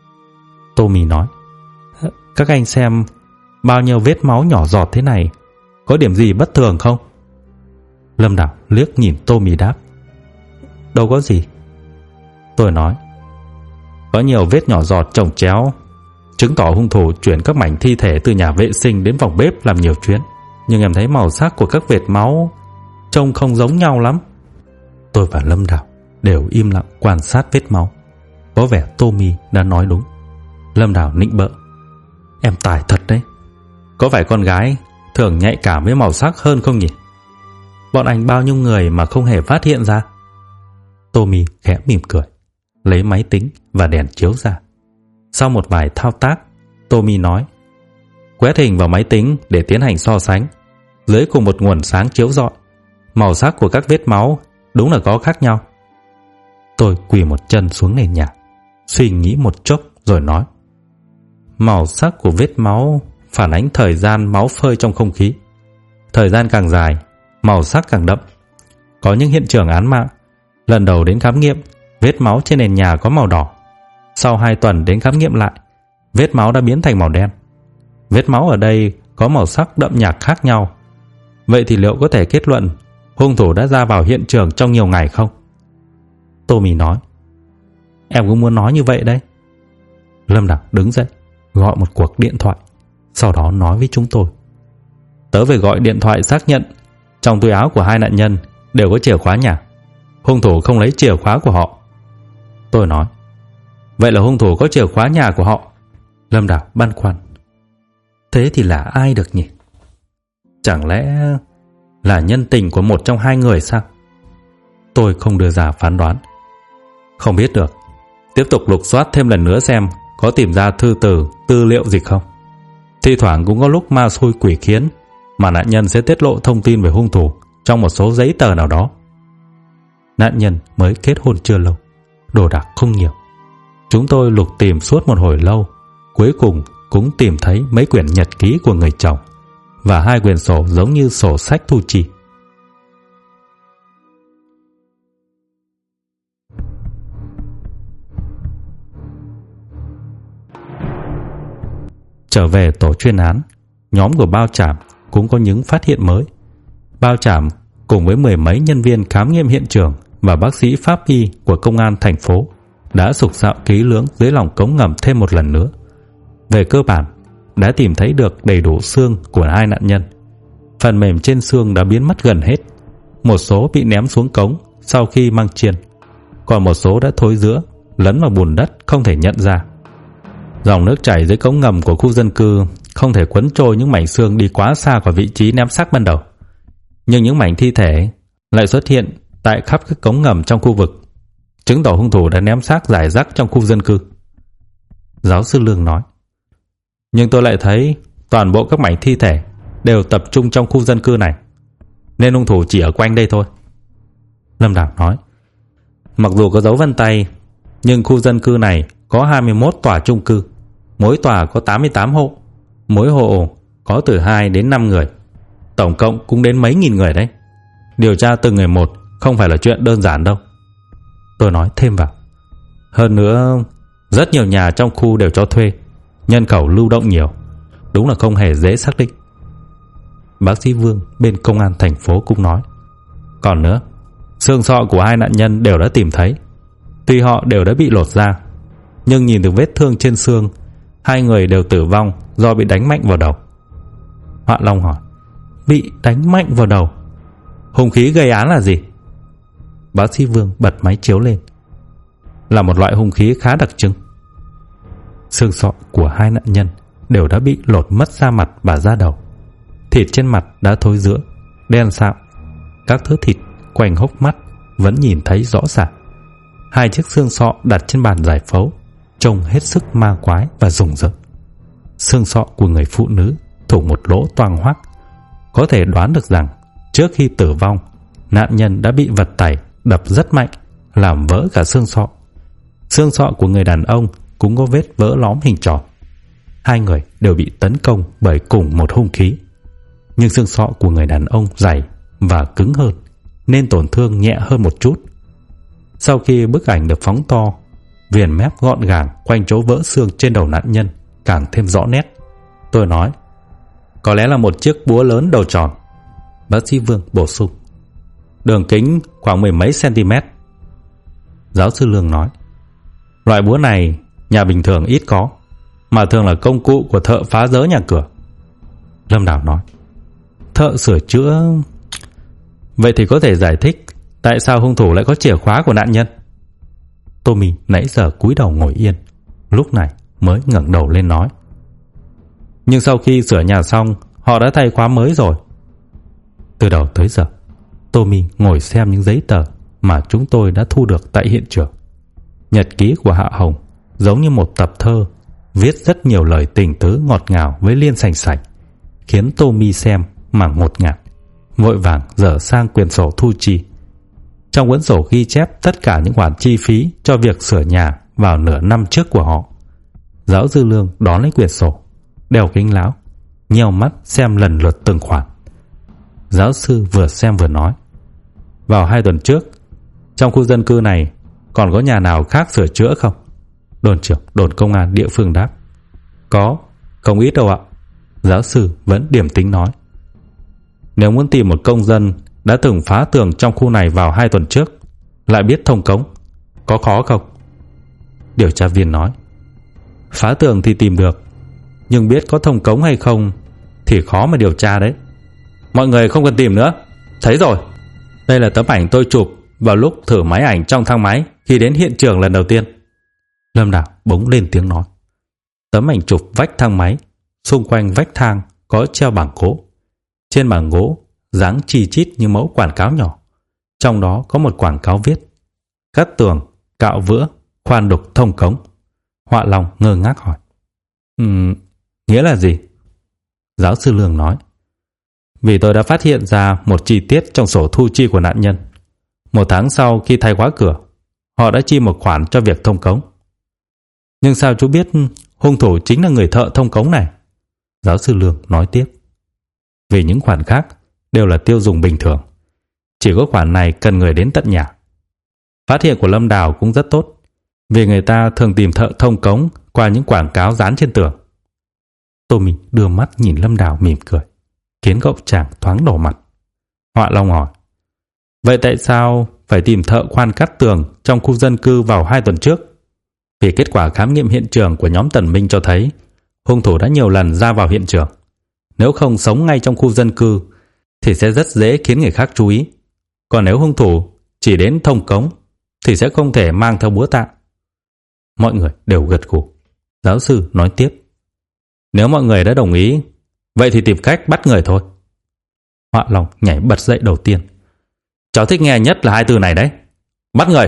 Tommy nói: Các anh xem bao nhiêu vết máu nhỏ giọt thế này, có điểm gì bất thường không? Lâm Đào liếc nhìn Tommy đáp: Đâu có gì. Tôi nói: Có nhiều vết nhỏ giọt chồng chéo, chứng tỏ hung thủ chuyển các mảnh thi thể từ nhà vệ sinh đến phòng bếp làm nhiều chuyến. Nhưng em thấy màu sắc của các vệt máu trông không giống nhau lắm. Tôi và Lâm Đào đều im lặng quan sát vết máu. Có vẻ Tommy đã nói đúng. Lâm Đào nịnh bợ: Em tài thật đấy. Có phải con gái thường nhạy cảm với màu sắc hơn không nhỉ? Bọn anh bao nhiêu người mà không hề phát hiện ra. Tommy khẽ mỉm cười, lấy máy tính và đèn chiếu ra. Sau một vài thao tác, Tommy nói: Quét hình vào máy tính để tiến hành so sánh. Dưới cùng một nguồn sáng chiếu rọi, màu sắc của các vết máu đúng là có khác nhau. Tôi quỳ một chân xuống nền nhà, suy nghĩ một chốc rồi nói: Màu sắc của vết máu phản ánh thời gian máu phơi trong không khí. Thời gian càng dài, màu sắc càng đậm. Có những hiện trường án mạng, lần đầu đến khám nghiệm, vết máu trên nền nhà có màu đỏ. Sau 2 tuần đến khám nghiệm lại, vết máu đã biến thành màu đen. Vết máu ở đây có màu sắc đậm nhạt khác nhau. Vậy thì liệu có thể kết luận hung thủ đã ra vào hiện trường trong nhiều ngày không? Tommy nói: Em cũng muốn nói như vậy đấy. Lâm Đào đứng dậy, gọi một cuộc điện thoại, sau đó nói với chúng tôi: Tớ phải gọi điện thoại xác nhận trong túi áo của 2 nạn nhân đều có chìa khóa nhà. Hung thủ không lấy chìa khóa của họ. Tôi nói: Vậy là hung thủ có chìa khóa nhà của họ. Lâm Đào băn khoăn: Thế thì là ai được nhỉ? Chẳng lẽ là nhân tình của một trong 2 người sao? Tôi không đưa ra phán đoán. Không biết được. Tiếp tục lục soát thêm lần nữa xem có tìm ra thư từ, tư liệu gì không. Thi thoảng cũng có lúc ma xui quỷ khiến mà nạn nhân sẽ tiết lộ thông tin về hung thủ trong một số giấy tờ nào đó. Nạn nhân mới kết hôn chưa lâu, đồ đạc không nhiều. Chúng tôi lục tìm suốt một hồi lâu, cuối cùng cũng tìm thấy mấy quyển nhật ký của người chồng và 2 quyển sổ giống như sổ sách thu chi. Trở về tổ chuyên án, nhóm của Bao Tràm cũng có những phát hiện mới. Bao Tràm cùng với 10 mấy nhân viên khám nghiệm hiện trường và bác sĩ pháp y của công an thành phố đã sục sạo kỹ lưỡng dưới lòng cống ngầm thêm một lần nữa. Về cơ bản, đã tìm thấy được đầy đủ xương của 2 nạn nhân. Phần mềm trên xương đã biến mất gần hết. Một số bị ném xuống cống sau khi mang chiên, còn một số đã thối rữa, lấn vào bùn đất không thể nhận ra. Dòng nước chảy dưới cống ngầm của khu dân cư không thể cuốn trôi những mảnh xương đi quá xa khỏi vị trí ném xác ban đầu. Nhưng những mảnh thi thể lại xuất hiện tại khắp các cống ngầm trong khu vực, chứng tỏ hung thủ đã ném xác rải rác trong khu dân cư. Giáo sư Lương nói. Nhưng tôi lại thấy toàn bộ các mảnh thi thể đều tập trung trong khu dân cư này, nên hung thủ chỉ ở quanh đây thôi. Lâm Đào nói. Mặc dù có dấu vân tay, nhưng khu dân cư này có 21 tòa chung cư, mỗi tòa có 88 hộ, mỗi hộ có từ 2 đến 5 người, tổng cộng cũng đến mấy nghìn người đấy. Điều tra từng người một không phải là chuyện đơn giản đâu. Tôi nói thêm vào. Hơn nữa, rất nhiều nhà trong khu đều cho thuê, nhân khẩu lưu động nhiều, đúng là không hề dễ xác định. Bác sĩ Vương bên công an thành phố cũng nói. Còn nữa, xương sọ của hai nạn nhân đều đã tìm thấy. Tuy họ đều đã bị lột da, nhưng nhìn từ vết thương trên xương, hai người đều tử vong do bị đánh mạnh vào đầu. Họa Long hỏi. Bị đánh mạnh vào đầu? Hung khí gây án là gì? Bác sĩ Vương bật máy chiếu lên. Là một loại hung khí khá đặc trưng. Xương sọ của hai nạn nhân đều đã bị lột mất da mặt và da đầu. Thịt trên mặt đã thối rữa, đen sạm. Các thớ thịt quanh hốc mắt vẫn nhìn thấy rõ ràng. Hai chiếc xương sọ đặt trên bàn giải phẫu trông hết sức ma quái và rùng rợn. Xương sọ của người phụ nữ thủng một lỗ toang hoác. Có thể đoán được rằng trước khi tử vong, nạn nhân đã bị vật tày đập rất mạnh, làm vỡ cả xương sọ. Xương sọ của người đàn ông cũng có vết vỡ lõm hình tròn. Hai người đều bị tấn công bởi cùng một hung khí. Nhưng xương sọ của người đàn ông dày và cứng hơn, nên tổn thương nhẹ hơn một chút. Sau khi bức ảnh được phóng to, viền mép gọn gàng quanh chỗ vỡ xương trên đầu nạn nhân càng thêm rõ nét. Tôi nói, có lẽ là một chiếc búa lớn đầu tròn. Bác sĩ Vương bổ sung, đường kính khoảng 10 mấy cm. Giáo sư Lương nói, loại búa này nhà bình thường ít có, mà thường là công cụ của thợ phá rỡ nhà cửa. Lâm Đào nói, thợ sửa chữa? Vậy thì có thể giải thích tại sao hung thủ lại có chìa khóa của nạn nhân. Tommy nãy giờ cúi đầu ngồi yên, lúc này mới ngẩng đầu lên nói, nhưng sau khi sửa nhà xong, họ đã thay khóa mới rồi. Từ đầu tới giờ, Tommy ngồi xem những giấy tờ mà chúng tôi đã thu được tại hiện trường. Nhật ký của Hạ Hồng giống như một tập thơ, viết rất nhiều lời tình tứ ngọt ngào với Liên Sành Sành, khiến Tommy xem mà ngột ngạt, vội vàng dở sang quyển sổ thu chi. Trong cuốn sổ ghi chép tất cả những khoản chi phí cho việc sửa nhà vào nửa năm trước của họ. Giáo sư Lương đón lấy quyển sổ, đeo kính lão, nheo mắt xem lần lượt từng khoản. Giáo sư vừa xem vừa nói, vào 2 tuần trước, trong khu dân cư này còn có nhà nào khác sửa chữa không? Đồn trưởng đồn công an địa phương đáp, có, không ít đâu ạ. Giáo sư vẫn điềm tĩnh nói, nếu muốn tìm một công dân đã từng phá tường trong khu này vào 2 tuần trước, lại biết thông cống, có khó không? Điều tra viên nói, phá tường thì tìm được, nhưng biết có thông cống hay không thì khó mà điều tra đấy. Mọi người không cần tìm nữa, thấy rồi. Đây là tấm ảnh tôi chụp vào lúc thử máy ảnh trong thang máy khi đến hiện trường lần đầu tiên. Lâm Đào bỗng lên tiếng nói. Tấm ảnh chụp vách thang máy, xung quanh vách thang có treo bảng gỗ. Trên bảng gỗ dáng chi chít như mẫu quảng cáo nhỏ. Trong đó có một quảng cáo viết: cắt tường, cạo vữa, khoan đục thông cống. Họa Long ngơ ngác hỏi: nghĩa là gì? Giáo sư Lương nói: vì tôi đã phát hiện ra một chi tiết trong sổ thu chi của nạn nhân. 1 tháng sau khi thay khóa cửa, họ đã chi một khoản cho việc thông cống. Nhưng sao chú biết hung thủ chính là người thợ thông cống này? Giáo sư Lương nói tiếp: vì những khoản khác đều là tiêu dùng bình thường, chỉ có khoản này cần người đến tận nhà. Phát hiện của Lâm Đào cũng rất tốt, vì người ta thường tìm thợ thông cống qua những quảng cáo dán trên tường. Tommy đưa mắt nhìn Lâm Đào mỉm cười, khiến cậu chàng thoáng đỏ mặt. Họa Long hỏi: vậy tại sao phải tìm thợ khoan cắt tường trong khu dân cư vào 2 tuần trước? Vì kết quả khám nghiệm hiện trường của nhóm Tần Minh cho thấy hung thủ đã nhiều lần ra vào hiện trường. Nếu không sống ngay trong khu dân cư thì sẽ rất dễ khiến người khác chú ý. Còn nếu hung thủ chỉ đến thông cống thì sẽ không thể mang theo búa tạ. Mọi người đều gật gù. Giáo sư nói tiếp. Nếu mọi người đã đồng ý, vậy thì tìm cách bắt người thôi. Họa Long nhảy bật dậy đầu tiên. Cháu thích nghe nhất là hai từ này đấy. Bắt người.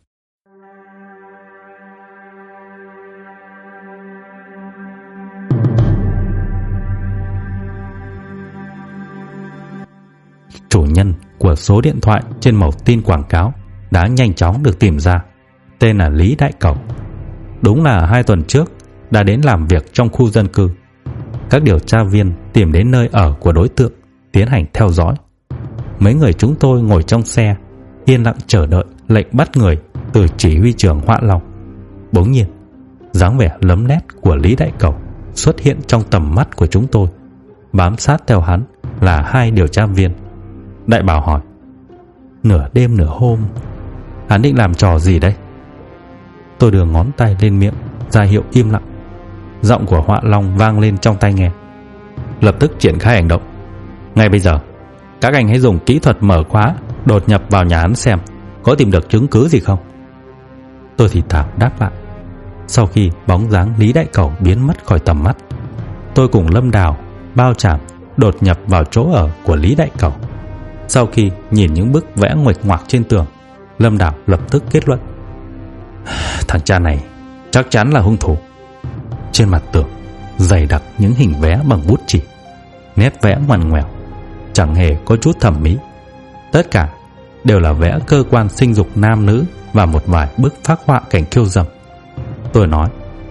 Chủ nhân của số điện thoại trên mẩu tin quảng cáo đã nhanh chóng được tìm ra. Tên là Lý Đại Cẩu. Đúng là 2 tuần trước đã đến làm việc trong khu dân cư. Các điều tra viên tìm đến nơi ở của đối tượng, tiến hành theo dõi. Mấy người chúng tôi ngồi trong xe, yên lặng chờ đợi lệnh bắt người từ chỉ huy trưởng Họa Long. Bỗng nhiên, dáng vẻ lấm lét của Lý Đại Cẩu xuất hiện trong tầm mắt của chúng tôi. Bám sát theo hắn là 2 điều tra viên. Đại Bảo hỏi: nửa đêm nửa hôm, hắn định làm trò gì đây? Tôi đưa ngón tay lên miệng ra hiệu im lặng. Giọng của Họa Long vang lên trong tai nghe: lập tức triển khai hành động. Ngay bây giờ, các anh hãy dùng kỹ thuật mở khóa, đột nhập vào nhà hắn xem có tìm được chứng cứ gì không. Tôi thì thào đáp lại. Sau khi bóng dáng Lý Đại Cẩu biến mất khỏi tầm mắt, tôi cùng Lâm Đào, Bao Trảm đột nhập vào chỗ ở của Lý Đại Cẩu. Sau khi nhìn những bức vẽ nguệch ngoạc trên tường, Lâm Đào lập tức kết luận: thằng cha này chắc chắn là hung thủ. Trên mặt tường dày đặc những hình vẽ bằng bút chỉ, nét vẽ ngoằn ngoèo, chẳng hề có chút thẩm mỹ. Tất cả đều là vẽ cơ quan sinh dục nam nữ và một vài bức phác họa cảnh khiêu dâm. Tôi nói: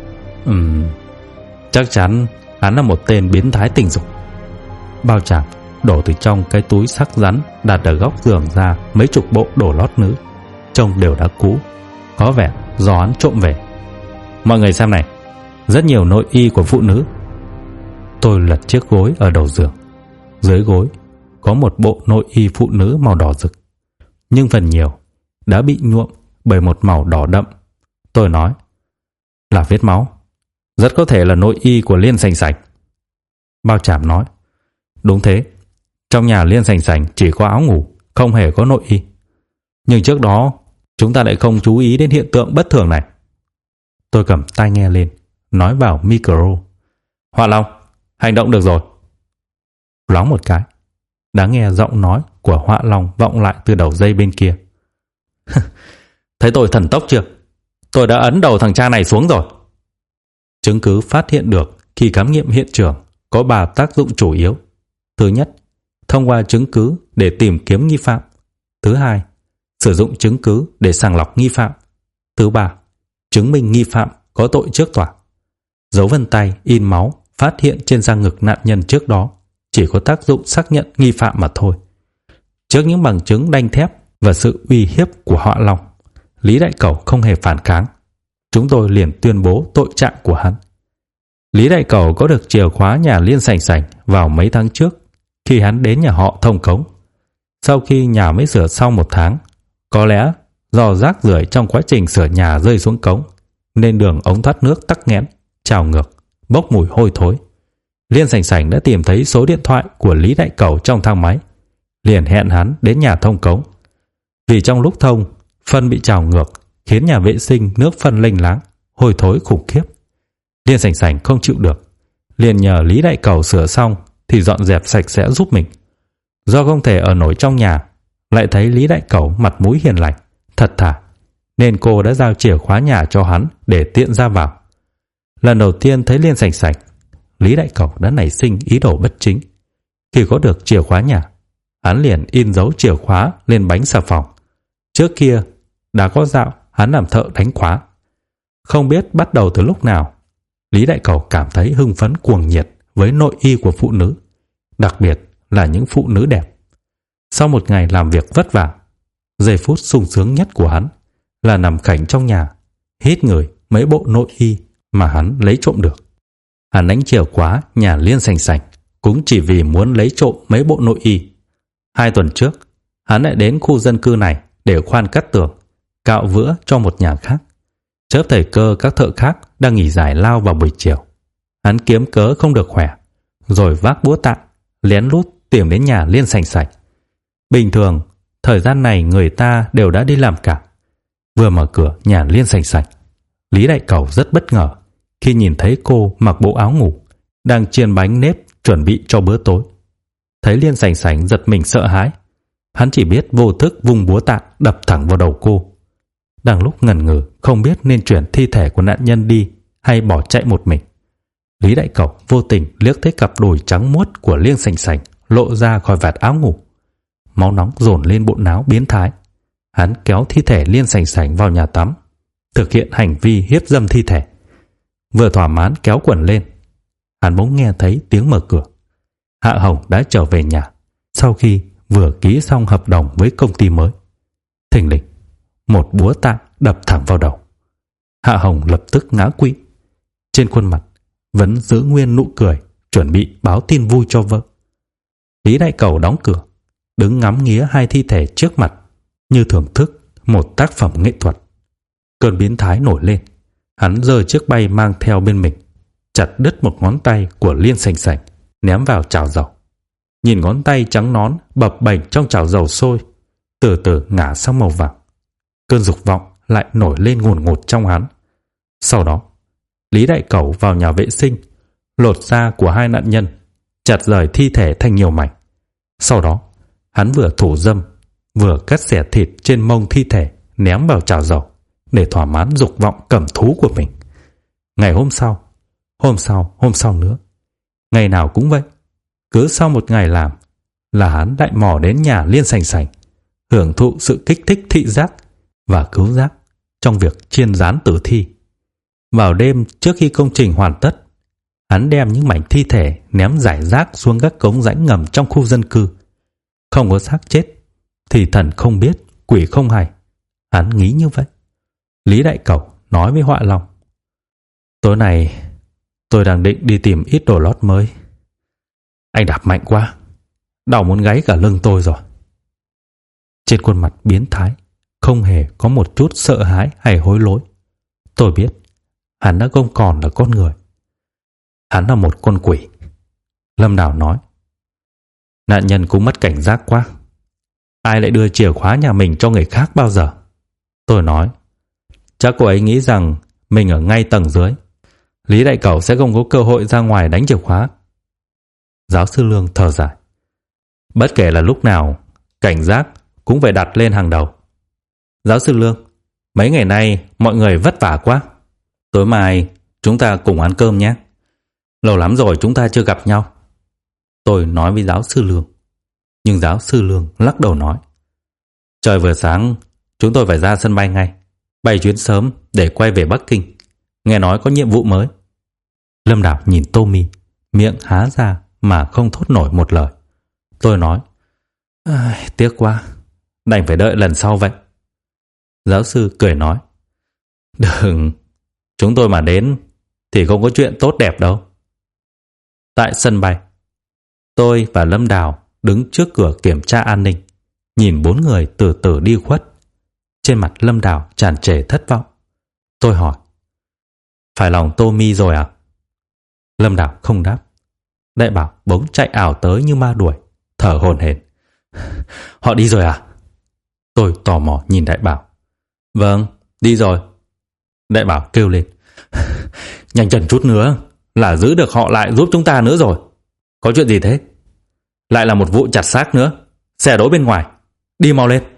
chắc chắn hắn là một tên biến thái tình dục. Bao Trảm đổ từ trong cái túi sắc rắn đặt ở góc giường ra mấy chục bộ đồ lót nữ, trông đều đã cũ, có vẻ do hắn trộm về. Mọi người xem này, rất nhiều nội y của phụ nữ. Tôi lật chiếc gối ở đầu giường. Dưới gối có một bộ nội y phụ nữ màu đỏ rực, nhưng phần nhiều đã bị nhuộm bởi một màu đỏ đậm. Tôi nói: là vết máu, rất có thể là nội y của Liên Sành Sành. Bao Trảm nói: đúng thế, trong nhà Liên Sành Sành chỉ có áo ngủ, không hề có nội y. Nhưng trước đó chúng ta lại không chú ý đến hiện tượng bất thường này. Tôi cầm tai nghe lên, nói vào micro: Họa Long, hành động được rồi. Loáng một cái, đã nghe giọng nói của Họa Long vọng lại từ đầu dây bên kia: thấy tôi thần tốc chưa? Tôi đã ấn đầu thằng cha này xuống rồi. Chứng cứ phát hiện được khi khám nghiệm hiện trường có 3 tác dụng chủ yếu. Thứ nhất, thông qua chứng cứ để tìm kiếm nghi phạm. Thứ hai, sử dụng chứng cứ để sàng lọc nghi phạm. Thứ ba, chứng minh nghi phạm có tội trước tòa. Dấu vân tay in máu phát hiện trên da ngực nạn nhân trước đó chỉ có tác dụng xác nhận nghi phạm mà thôi. Trước những bằng chứng đanh thép và sự uy hiếp của Họa Long, Lý Đại Cẩu không hề phản kháng. Chúng tôi liền tuyên bố tội trạng của hắn. Lý Đại Cẩu có được chìa khóa nhà Liên Sành Sành vào mấy tháng trước khi hắn đến nhà họ thông cống. Sau khi nhà mới sửa xong 1 tháng, có lẽ do rác rưởi trong quá trình sửa nhà rơi xuống cống nên đường ống thoát nước tắc nghẽn, trào ngược, bốc mùi hôi thối. Liên Sành Sành đã tìm thấy số điện thoại của Lý Đại Cẩu trong thang máy, liền hẹn hắn đến nhà thông cống. Vì trong lúc thông, phân bị trào ngược khiến nhà vệ sinh nước phân lênh láng, hôi thối khủng khiếp. Liên Sành Sành không chịu được, liền nhờ Lý Đại Cẩu sửa xong thì dọn dẹp sạch sẽ giúp mình. Do không thể ở nổi trong nhà, lại thấy Lý Đại Cẩu mặt mũi hiền lành, thật thà, nên cô đã giao chìa khóa nhà cho hắn để tiện ra vào. Lần đầu tiên thấy Liên Sành Sành, Lý Đại Cẩu đã nảy sinh ý đồ bất chính. Khi có được chìa khóa nhà, hắn liền in dấu chìa khóa lên bánh xà phòng. Trước kia đã có dạo hắn làm thợ đánh khóa. Không biết bắt đầu từ lúc nào, Lý Đại Cẩu cảm thấy hưng phấn cuồng nhiệt với nội y của phụ nữ, đặc biệt là những phụ nữ đẹp. Sau một ngày làm việc vất vả, giây phút sung sướng nhất của hắn là nằm khảnh trong nhà, hít ngửi mấy bộ nội y mà hắn lấy trộm được. Hắn đánh chìa khóa nhà Liên Sành Sành cũng chỉ vì muốn lấy trộm mấy bộ nội y. 2 tuần trước, hắn lại đến khu dân cư này để khoan cắt tường, cạo vữa cho một nhà khác. Chớp thời cơ các thợ khác đang nghỉ giải lao vào buổi chiều, hắn kiếm cớ không được khỏe, rồi vác búa tạ lén lút tìm đến nhà Liên Sành Sạch. Bình thường, thời gian này người ta đều đã đi làm cả. Vừa mở cửa nhà Liên Sành Sạch, Lý Đại Cẩu rất bất ngờ khi nhìn thấy cô mặc bộ áo ngủ, đang chiên bánh nếp chuẩn bị cho bữa tối. Thấy Liên Sành Sạch giật mình sợ hãi, hắn chỉ biết vô thức vung búa tạ đập thẳng vào đầu cô. Đang lúc ngần ngừ không biết nên chuyển thi thể của nạn nhân đi hay bỏ chạy một mình, Lý Đại Cẩu vô tình liếc thấy cặp đùi trắng muốt của Liên Sành Sạch lộ ra khỏi vạt áo ngủ. Máu nóng dồn lên bộ áo biến thái. Hắn kéo thi thể Liên Sành Sạch vào nhà tắm, thực hiện hành vi hiếp dâm thi thể. Vừa thỏa mãn kéo quần lên, hắn bỗng nghe thấy tiếng mở cửa. Hạ Hồng đã trở về nhà sau khi vừa ký xong hợp đồng với công ty mới. Thình lình, một búa tạ đập thẳng vào đầu. Hạ Hồng lập tức ngã quỵ. Trên khuôn mặt vẫn giữ nguyên nụ cười, chuẩn bị báo tin vui cho vợ. Lý Đại Cẩu đóng cửa, đứng ngắm nghía hai thi thể trước mặt như thưởng thức một tác phẩm nghệ thuật. Cơn biến thái nổi lên, hắn giơ chiếc bay mang theo bên mình, chặt đứt một ngón tay của Liên Sành Sạch, ném vào chảo dầu. Nhìn ngón tay trắng nõn bập bềnh trong chảo dầu sôi, từ từ ngả sang màu vàng. Cơn dục vọng lại nổi lên ngùn ngụt trong hắn. Sau đó, Lý Đại Cẩu vào nhà vệ sinh, lột da của hai nạn nhân, chặt rời thi thể thành nhiều mảnh. Sau đó, hắn vừa thủ dâm, vừa cắt xẻ thịt trên mông thi thể ném vào chảo dầu để thỏa mãn dục vọng cầm thú của mình. Ngày hôm sau nữa, ngày nào cũng vậy. Cứ sau một ngày làm là hắn lại mò đến nhà Liên Sành Sạch, hưởng thụ sự kích thích thị giác và cứu giác trong việc chiên rán tử thi. Vào đêm trước khi công trình hoàn tất, hắn đem những mảnh thi thể ném rải rác xuống các cống rãnh ngầm trong khu dân cư. Không có xác chết thì thần không biết, quỷ không hay. Hắn nghĩ như vậy. Lý Đại Cẩu nói với Họa Long: tối nay tôi đang định đi tìm ít đồ lót mới. Anh đạp mạnh quá, đau muốn gáy cả lưng tôi rồi. Trên khuôn mặt biến thái không hề có một chút sợ hãi hay hối lỗi. Tôi biết hắn đã không còn là con người, hắn là một con quỷ. Lâm Đào nói: nạn nhân cũng mất cảnh giác quá. Ai lại đưa chìa khóa nhà mình cho người khác bao giờ? Tôi nói: chắc cô ấy nghĩ rằng mình ở ngay tầng dưới, Lý Đại Cẩu sẽ không có cơ hội ra ngoài đánh chìa khóa. Giáo sư Lương thở dài: bất kể là lúc nào, cảnh giác cũng phải đặt lên hàng đầu. Giáo sư Lương, mấy ngày nay mọi người vất vả quá. Tối mai chúng ta cùng ăn cơm nhé. Lâu lắm rồi chúng ta chưa gặp nhau. Tôi nói với giáo sư Lương. Nhưng giáo sư Lương lắc đầu nói: trời vừa sáng, chúng tôi phải ra sân bay ngay, bay chuyến sớm để quay về Bắc Kinh. Nghe nói có nhiệm vụ mới. Lâm Đào nhìn Tommy, miệng há ra mà không thốt nổi một lời. Tôi nói: tiếc quá, đành phải đợi lần sau vậy. Giáo sư cười nói: đừng, chúng tôi mà đến thì không có chuyện tốt đẹp đâu. Tại sân bay, tôi và Lâm Đào đứng trước cửa kiểm tra an ninh, nhìn bốn người từ từ đi khuất. Trên mặt Lâm Đào tràn trề thất vọng. Tôi hỏi: phải lòng Tommy rồi à? Lâm Đào không đáp. Đại Bảo bỗng chạy ảo tới như ma đuổi, thở hổn hển: họ đi rồi à? Tôi tò mò nhìn Đại Bảo. Vâng, đi rồi. Đại Bảo kêu lên: nhanh chân chút nữa là giữ được họ lại giúp chúng ta nữa rồi. Có chuyện gì thế? Lại là một vụ chặt xác nữa. Xe đỗ bên ngoài. Đi mau lên.